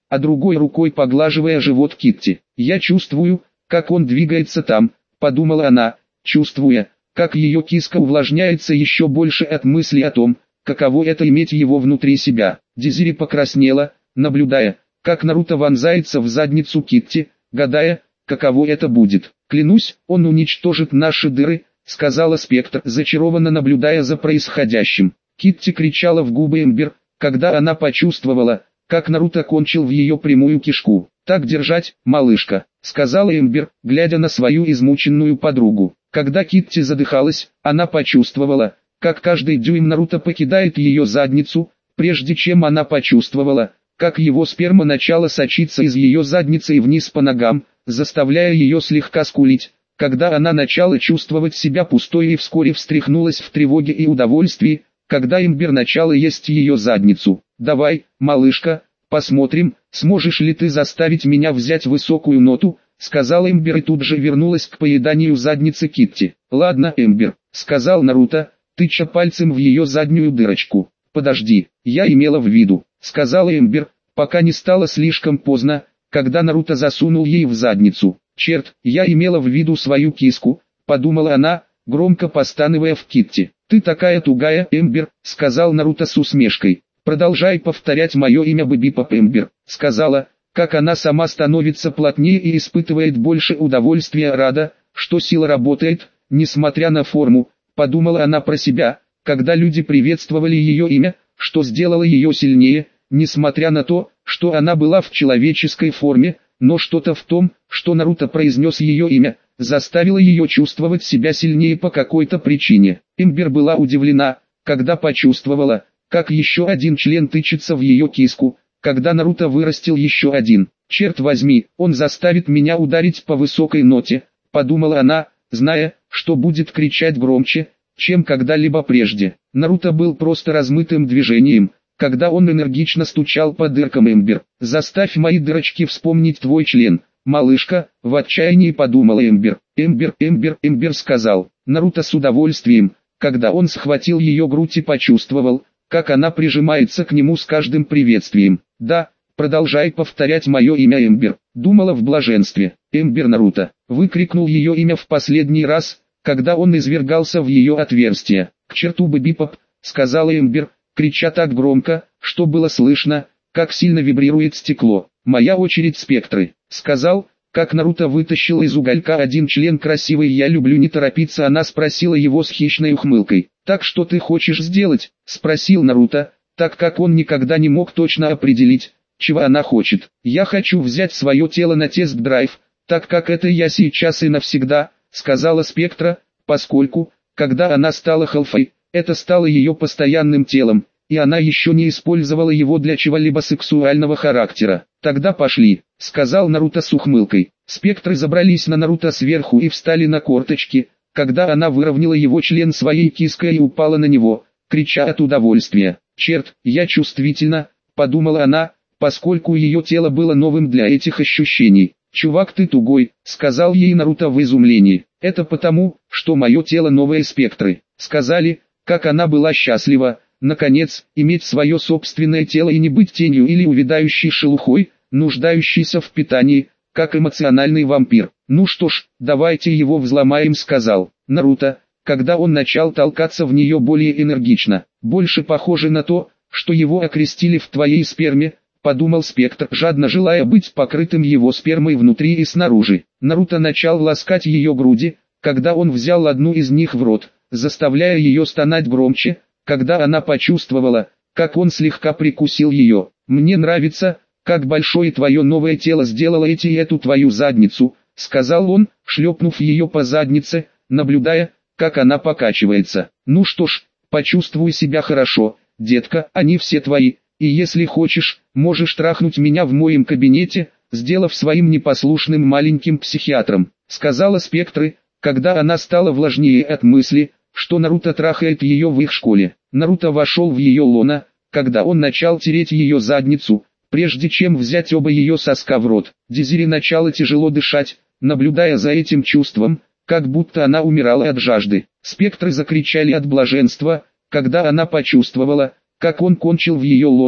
а другой рукой поглаживая живот Китти. «Я чувствую, как он двигается там», — подумала она, чувствуя, как ее киска увлажняется еще больше от мысли о том, каково это иметь его внутри себя. Дезири покраснела, наблюдая, как Наруто вонзается в задницу Китти, гадая, каково это будет. «Клянусь, он уничтожит наши дыры», — сказала Спектр, зачарованно наблюдая за происходящим. Китти кричала в губы Эмбер, когда она почувствовала, как Наруто кончил в ее прямую кишку. «Так держать, малышка», — сказала Эмбер, глядя на свою измученную подругу. Когда Китти задыхалась, она почувствовала, как каждый дюйм Наруто покидает ее задницу, прежде чем она почувствовала, как его сперма начала сочиться из ее задницы и вниз по ногам, заставляя ее слегка скулить. Когда она начала чувствовать себя пустой и вскоре встряхнулась в тревоге и удовольствии, когда Эмбер начала есть ее задницу. «Давай, малышка, посмотрим, сможешь ли ты заставить меня взять высокую ноту», — сказала Эмбер и тут же вернулась к поеданию задницы Китти. «Ладно, Эмбер», — сказал Наруто, тыча пальцем в ее заднюю дырочку. «Подожди, я имела в виду», — сказала Эмбер, пока не стало слишком поздно, когда Наруто засунул ей в задницу. «Черт, я имела в виду свою киску», — подумала она, громко постановая в Китти. «Ты такая тугая, Эмбер», — сказал Наруто с усмешкой. «Продолжай повторять мое имя Бибипоп Эмбер», — сказала, как она сама становится плотнее и испытывает больше удовольствия. «Рада, что сила работает, несмотря на форму», — подумала она про себя, когда люди приветствовали ее имя, что сделало ее сильнее, несмотря на то, что она была в человеческой форме, но что-то в том, что Наруто произнес ее имя, заставило ее чувствовать себя сильнее по какой-то причине. Эмбер была удивлена, когда почувствовала, как еще один член тычется в ее киску, когда Наруто вырастил еще один. «Черт возьми, он заставит меня ударить по высокой ноте», — подумала она, зная, что будет кричать громче, чем когда-либо прежде. Наруто был просто размытым движением, когда он энергично стучал по дыркам Эмбер. «Заставь мои дырочки вспомнить твой член, малышка», — в отчаянии подумала Эмбер. «Эмбер, Эмбер, Эмбер», — сказал Наруто с удовольствием, когда он схватил ее грудь и почувствовал, как она прижимается к нему с каждым приветствием. «Да, продолжай повторять мое имя Эмбер», — думала в блаженстве. «Эмбер». Наруто выкрикнул ее имя в последний раз, когда он извергался в ее отверстие. «К черту Бибипоп», — сказала Эмбер, крича так громко, что было слышно, как сильно вибрирует стекло. «Моя очередь, Спектры», — сказал, как Наруто вытащил из уголька один член красивый. «Я люблю не торопиться», она спросила его с хищной ухмылкой. «Так что ты хочешь сделать?» — спросил Наруто, так как он никогда не мог точно определить, чего она хочет. «Я хочу взять свое тело на тест-драйв, так как это я сейчас и навсегда», — сказала Спектра, поскольку, когда она стала Халфой, это стало ее постоянным телом, и она еще не использовала его для чего-либо сексуального характера. «Тогда пошли», — сказал Наруто с ухмылкой. Спектры забрались на Наруто сверху и встали на корточки, когда она выровняла его член своей киской и упала на него, крича от удовольствия. «Черт, я чувствительна», — подумала она, поскольку ее тело было новым для этих ощущений. «Чувак, ты тугой», — сказал ей Наруто в изумлении. «Это потому, что мое тело новое». Спектры сказали, как она была счастлива, наконец, иметь свое собственное тело и не быть тенью или увядающей шелухой, нуждающейся в питании, как эмоциональный вампир. «Ну что ж, давайте его взломаем», — сказал Наруто, когда он начал толкаться в нее более энергично. «Больше похоже на то, что его окрестили в твоей сперме», — подумал Спектр, жадно желая быть покрытым его спермой внутри и снаружи. Наруто начал ласкать ее груди, когда он взял одну из них в рот, заставляя ее стонать громче, когда она почувствовала, как он слегка прикусил ее. «Мне нравится, как большое твое новое тело сделало эту твою задницу», — сказал он, шлепнув ее по заднице, наблюдая, как она покачивается. «Ну что ж, почувствуй себя хорошо, детка, они все твои, и если хочешь, можешь трахнуть меня в моем кабинете, сделав своим непослушным маленьким психиатром», — сказала Спектры, когда она стала влажнее от мысли, что Наруто трахает ее в их школе. Наруто вошел в ее лоно, когда он начал тереть ее задницу, прежде чем взять оба ее соска в рот. Дезири начала тяжело дышать, наблюдая за этим чувством, как будто она умирала от жажды. Спектры закричали от блаженства, когда она почувствовала, как он кончил в ее лоно,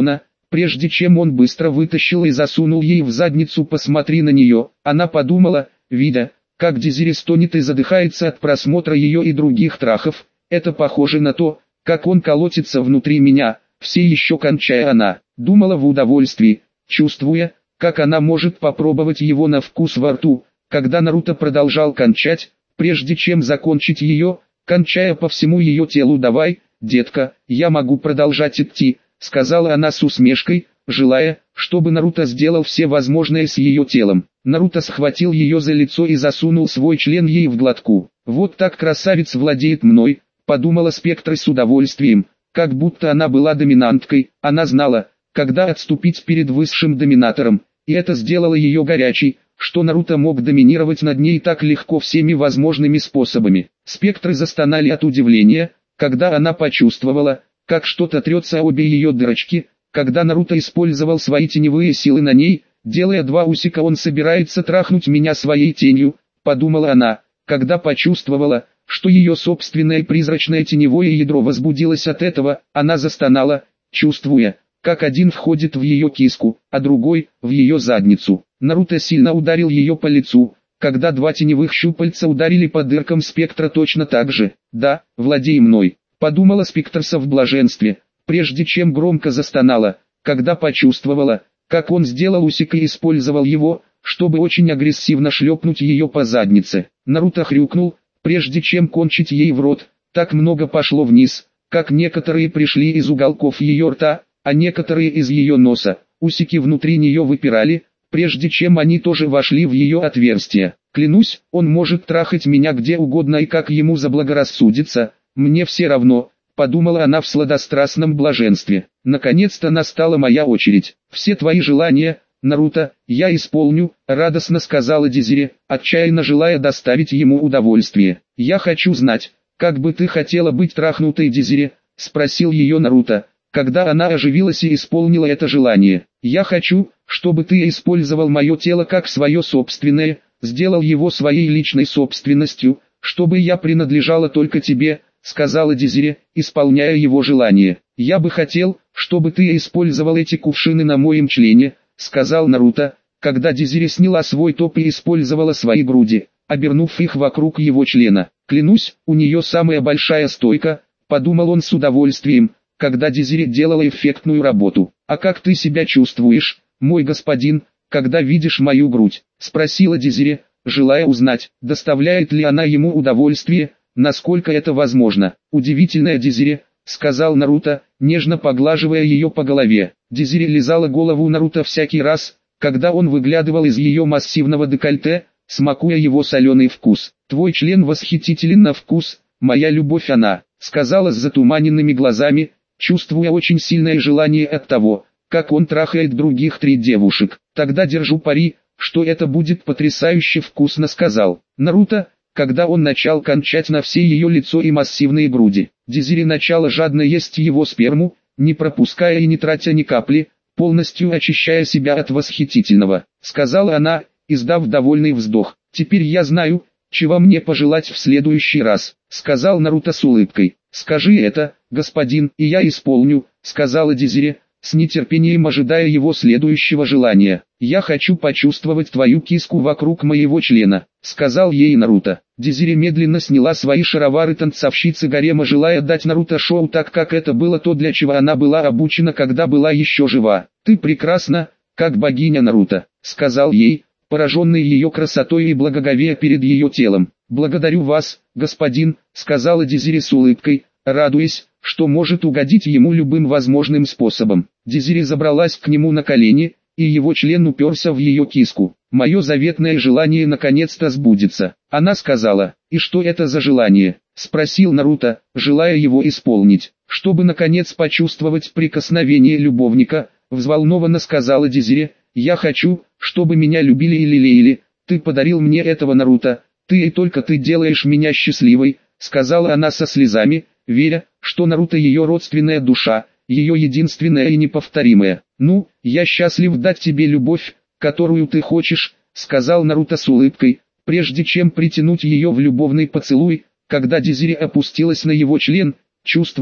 Прежде чем он быстро вытащил и засунул ей в задницу «посмотри на нее», она подумала, видя, как Дезире стонет и задыхается от просмотра ее и других трахов, это похоже на то, как он колотится внутри меня, все еще кончая она, думала в удовольствии, чувствуя, как она может попробовать его на вкус во рту, когда Наруто продолжал кончать, прежде чем закончить ее, кончая по всему ее телу. «Давай, детка, я могу продолжать идти», сказала она с усмешкой, желая, чтобы Наруто сделал все возможное с ее телом. Наруто схватил ее за лицо и засунул свой член ей в глотку. «Вот так красавец владеет мной», подумала Спектр с удовольствием, как будто она была доминанткой. Она знала, когда отступить перед высшим доминатором, и это сделало ее горячей, что Наруто мог доминировать над ней так легко всеми возможными способами. Спектры застонали от удивления, когда она почувствовала, как что-то трется о обе ее дырочки, когда Наруто использовал свои теневые силы на ней, делая 2 усика. «Он собирается трахнуть меня своей тенью», подумала она, когда почувствовала, что ее собственное призрачное теневое ядро возбудилось от этого. Она застонала, чувствуя, как один входит в ее киску, а другой – в ее задницу. Наруто сильно ударил ее по лицу, когда 2 теневых щупальца ударили по дыркам Спектра точно так же. «Да, владей мной», подумала Спектрса в блаженстве, прежде чем громко застонала, когда почувствовала, как он сделал усик и использовал его, чтобы очень агрессивно шлепнуть ее по заднице. Наруто хрюкнул, прежде чем кончить ей в рот. Так много пошло вниз, как некоторые пришли из уголков ее рта, а некоторые из ее носа. Усики внутри нее выпирали, прежде чем они тоже вошли в ее отверстие. «Клянусь, он может трахать меня где угодно и как ему заблагорассудится, мне все равно», подумала она в сладострастном блаженстве. «Наконец-то настала моя очередь. Все твои желания, Наруто, я исполню», радостно сказала Дезире, отчаянно желая доставить ему удовольствие. «Я хочу знать, как бы ты хотела быть трахнутой, Дезире?» спросил ее Наруто, когда она оживилась и исполнила это желание. «Я хочу, чтобы ты использовал мое тело как свое собственное, сделал его своей личной собственностью, чтобы я принадлежала только тебе», сказала Дезире, исполняя его желание. «Я бы хотел, чтобы ты использовал эти кувшины на моем члене», сказал Наруто, когда Дезире сняла свой топ и использовала свои груди, обернув их вокруг его члена. «Клянусь, у нее самая большая стойка», подумал он с удовольствием, когда Дезире делала эффектную работу. «А как ты себя чувствуешь, мой господин, когда видишь мою грудь?» спросила Дезире, желая узнать, доставляет ли она ему удовольствие, насколько это возможно. «Удивительная Дезире», сказал Наруто, нежно поглаживая ее по голове. Дезире лизала голову Наруто всякий раз, когда он выглядывал из ее массивного декольте, смакуя его соленый вкус. «Твой член восхитителен на вкус, моя любовь», она сказала с затуманенными глазами, чувствуя очень сильное желание от того, как он трахает других 3 девушек. «Тогда держу пари, что это будет потрясающе вкусно», сказал Наруто, когда он начал кончать на все ее лицо и массивные груди. Дезире начала жадно есть его сперму, не пропуская и не тратя ни капли, полностью очищая себя от восхитительного, сказала она, издав довольный вздох. «Теперь я знаю, чего мне пожелать в следующий раз», сказал Наруто с улыбкой. «Скажи это, господин, и я исполню», сказала Дезире, с нетерпением ожидая его следующего желания. «Я хочу почувствовать твою киску вокруг моего члена», сказал ей Наруто. Дезире медленно сняла свои шаровары танцовщицы гарема, желая дать Наруто шоу так, как это было то, для чего она была обучена, когда была еще жива. «Ты прекрасна, как богиня, Наруто», сказал ей, пораженный ее красотой и благоговея перед ее телом. «Благодарю вас, господин», сказала Дезире с улыбкой, радуясь, что может угодить ему любым возможным способом. Дезире забралась к нему на колени, и его член уперся в ее киску. «Мое заветное желание наконец-то сбудется», она сказала. «И что это за желание?» спросил Наруто, желая его исполнить. «Чтобы наконец почувствовать прикосновение любовника», взволнованно сказала Дезире. «Я хочу, чтобы меня любили и лелеяли. Ты подарил мне этого, Наруто. Ты и только ты делаешь меня счастливой», сказала она со слезами, веря, что Наруто ее родственная душа, ее единственная и неповторимая. «Ну, я счастлив дать тебе любовь, которую ты хочешь», сказал Наруто с улыбкой, прежде чем притянуть ее в любовный поцелуй, когда Дезире опустилась на его член, чувствуя,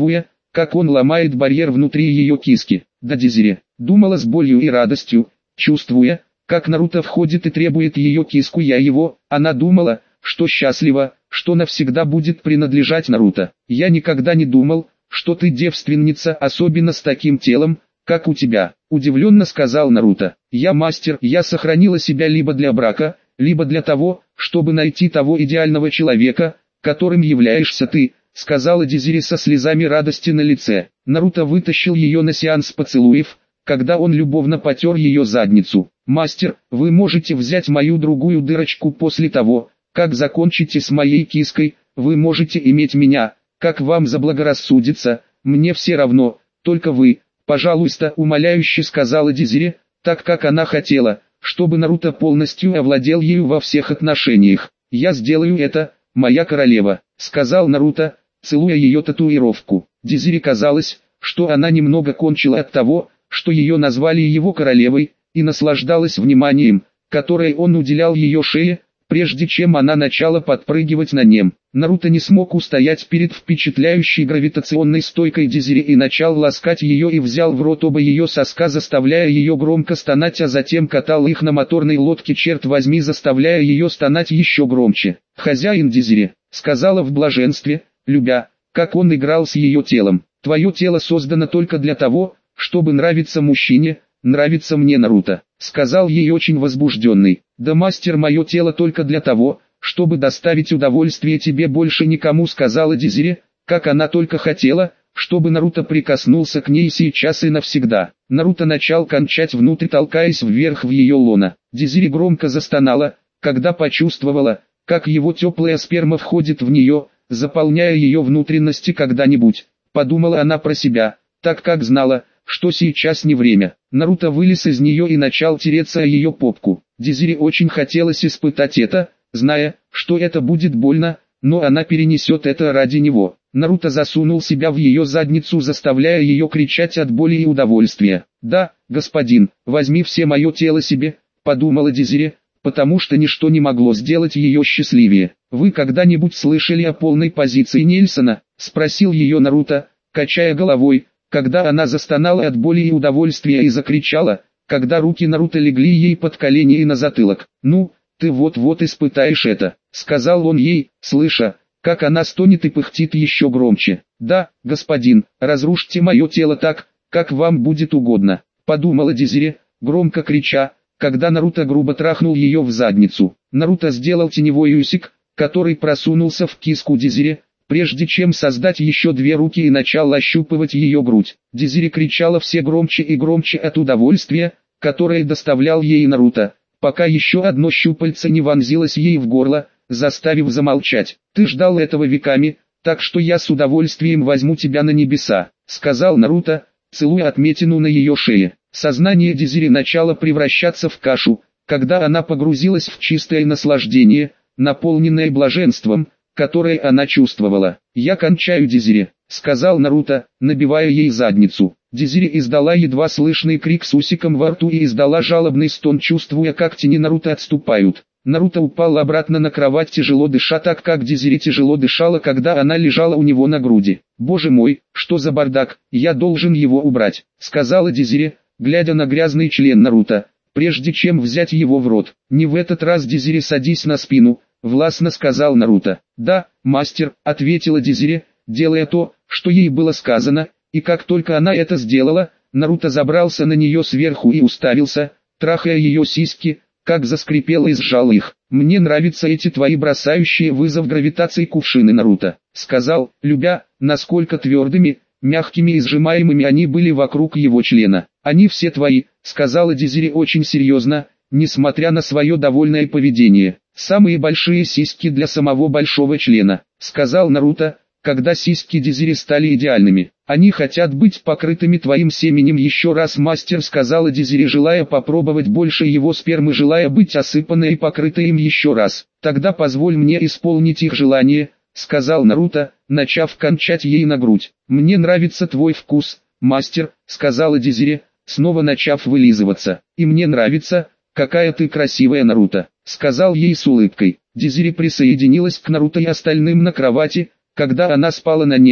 как он ломает барьер внутри ее киски. Да Дезире думала с болью и радостью, чувствуя, как Наруто входит и требует ее киску она думала, что счастлива, что навсегда будет принадлежать Наруто. Я никогда не думал, что ты девственница, особенно с таким телом, как у тебя, удивленно сказал Наруто. Я мастер, я сохранила себя либо для брака, либо для того, чтобы найти того идеального человека, которым являешься ты, сказала Дезире со слезами радости на лице. Наруто вытащил ее на сеанс поцелуев, когда он любовно потер ее задницу. «Мастер, вы можете взять мою другую дырочку после того, как закончите с моей киской, вы можете иметь меня, как вам заблагорассудится, мне все равно, только вы, пожалуйста», умоляюще сказала Дезире, так как она хотела, чтобы Наруто полностью овладел ею во всех отношениях. «Я сделаю это, моя королева», сказал Наруто, целуя ее татуировку. Дезире казалось, что она немного кончила от того, что ее назвали его королевой, и наслаждалась вниманием, которое он уделял ее шее, прежде чем она начала подпрыгивать на нем. Наруто не смог устоять перед впечатляющей гравитационной стойкой Дезире и начал ласкать ее и взял в рот оба ее соска, заставляя ее громко стонать, а затем катал их на моторной лодке, черт возьми, заставляя ее стонать еще громче. «Хозяин Дезире», сказала в блаженстве, любя, как он играл с ее телом. «Твое тело создано только для того, чтобы нравиться мужчине, нравится мне Наруто», сказал ей очень возбужденный. «Да мастер, мое тело только для того, чтобы доставить удовольствие тебе, больше никому», сказала Дезире, как она только хотела, чтобы Наруто прикоснулся к ней сейчас и навсегда. Наруто начал кончать внутрь, толкаясь вверх в ее лоно. Дезире громко застонала, когда почувствовала, как его теплая сперма входит в нее, заполняя ее внутренности. «Когда-нибудь», подумала она про себя, так как знала, что сейчас не время. Наруто вылез из нее и начал тереться о ее попку. Дезире очень хотелось испытать это, зная, что это будет больно, но она перенесет это ради него. Наруто засунул себя в ее задницу, заставляя ее кричать от боли и удовольствия. «Да, господин, возьми все мое тело себе», подумала Дезире, потому что ничто не могло сделать ее счастливее. «Вы когда-нибудь слышали о полной позиции Нельсона?» спросил ее Наруто, качая головой, когда она застонала от боли и удовольствия и закричала, когда руки Наруто легли ей под колени и на затылок. «Ну, ты вот-вот испытаешь это», сказал он ей, слыша, как она стонет и пыхтит еще громче. «Да, господин, разрушьте мое тело так, как вам будет угодно», подумала Дезире, громко крича, когда Наруто грубо трахнул ее в задницу. Наруто сделал теневой усик, который просунулся в киску Дезире, прежде чем создать еще две руки и начал ощупывать ее грудь. Дезире кричала все громче и громче от удовольствия, которое доставлял ей Наруто, пока еще одно щупальце не вонзилось ей в горло, заставив замолчать. «Ты ждал этого веками, так что я с удовольствием возьму тебя на небеса», сказал Наруто, целуя отметину на ее шее. Сознание Дезире начало превращаться в кашу, когда она погрузилась в чистое наслаждение, наполненное блаженством, которое она чувствовала. «Я кончаю, Дезире», сказал Наруто, набивая ей задницу. Дезире издала едва слышный крик с усиком во рту и издала жалобный стон, чувствуя, как тени Наруто отступают. Наруто упал обратно на кровать, тяжело дыша, так как Дезире тяжело дышала, когда она лежала у него на груди. «Боже мой, что за бардак, я должен его убрать», сказала Дезире, глядя на грязный член Наруто, прежде чем взять его в рот. «Не в этот раз, Дезире, садись на спину», властно сказал Наруто. «Да, мастер», ответила Дезире, делая то, что ей было сказано, и как только она это сделала, Наруто забрался на нее сверху и уставился, трахая ее сиськи, как заскрипел и сжал их. «Мне нравятся эти твои бросающие вызов гравитации кувшины, Наруто», сказал, любя, насколько твердыми, мягкими и сжимаемыми они были вокруг его члена. «Они все твои», сказала Дезире очень серьезно, несмотря на свое довольное поведение. «Самые большие сиськи для самого большого члена», сказал Наруто, когда сиськи Дезире стали идеальными. «Они хотят быть покрытыми твоим семенем еще раз, мастер», сказала Дезире, желая попробовать больше его спермы, желая быть осыпанной и покрытой им еще раз. «Тогда позволь мне исполнить их желание», сказал Наруто, начав кончать ей на грудь. «Мне нравится твой вкус, мастер», сказала Дезире, снова начав вылизываться. «И мне нравится, какая ты красивая, Наруто», сказал ей с улыбкой. Дезире присоединилась к Наруто и остальным на кровати, когда она спала на нем,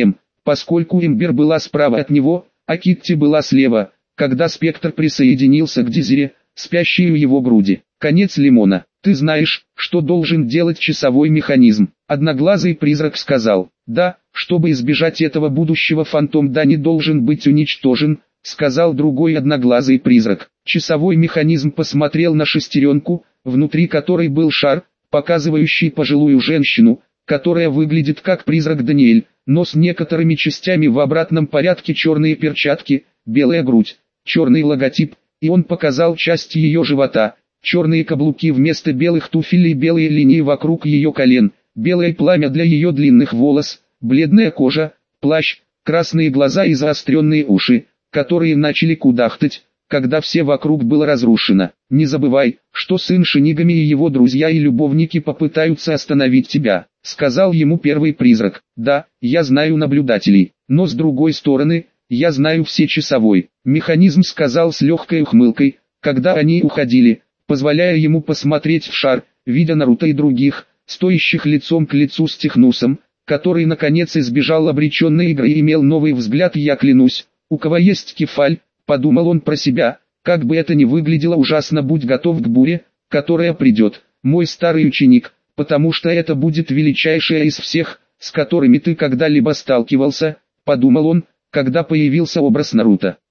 поскольку Эмбер была справа от него, а Китти была слева, когда Спектр присоединился к Дезире, спящей у его груди. Конец лимона. Ты знаешь, что должен делать часовой механизм. Одноглазый призрак сказал. Да, чтобы избежать этого будущего, фантом Дани должен быть уничтожен, сказал другой одноглазый призрак. Часовой механизм посмотрел на шестеренку, внутри которой был шар, показывающий пожилую женщину, которая выглядит как призрак Даниэль, но с некоторыми частями в обратном порядке: черные перчатки, белая грудь, черный логотип, и он показал части ее живота, черные каблуки вместо белых туфель и белые линии вокруг ее колен, белое пламя для ее длинных волос, бледная кожа, плащ, красные глаза и заостренные уши, которые начали кудахтать, когда все вокруг было разрушено. Не забывай, что сын Шинигами и его друзья и любовники попытаются остановить тебя, сказал ему первый призрак. Да, я знаю наблюдателей, но с другой стороны, я знаю все часовой. Механизм сказал с легкой ухмылкой, когда они уходили, позволяя ему посмотреть в шар, видя Наруто и других, стоящих лицом к лицу с Технусом, который наконец избежал обреченной игры и имел новый взгляд. Я клянусь, у кого есть кефаль, подумал он про себя, как бы это ни выглядело ужасно, будь готов к буре, которая придет, мой старый ученик, потому что это будет величайшая из всех, с которыми ты когда-либо сталкивался, подумал он, когда появился образ Наруто.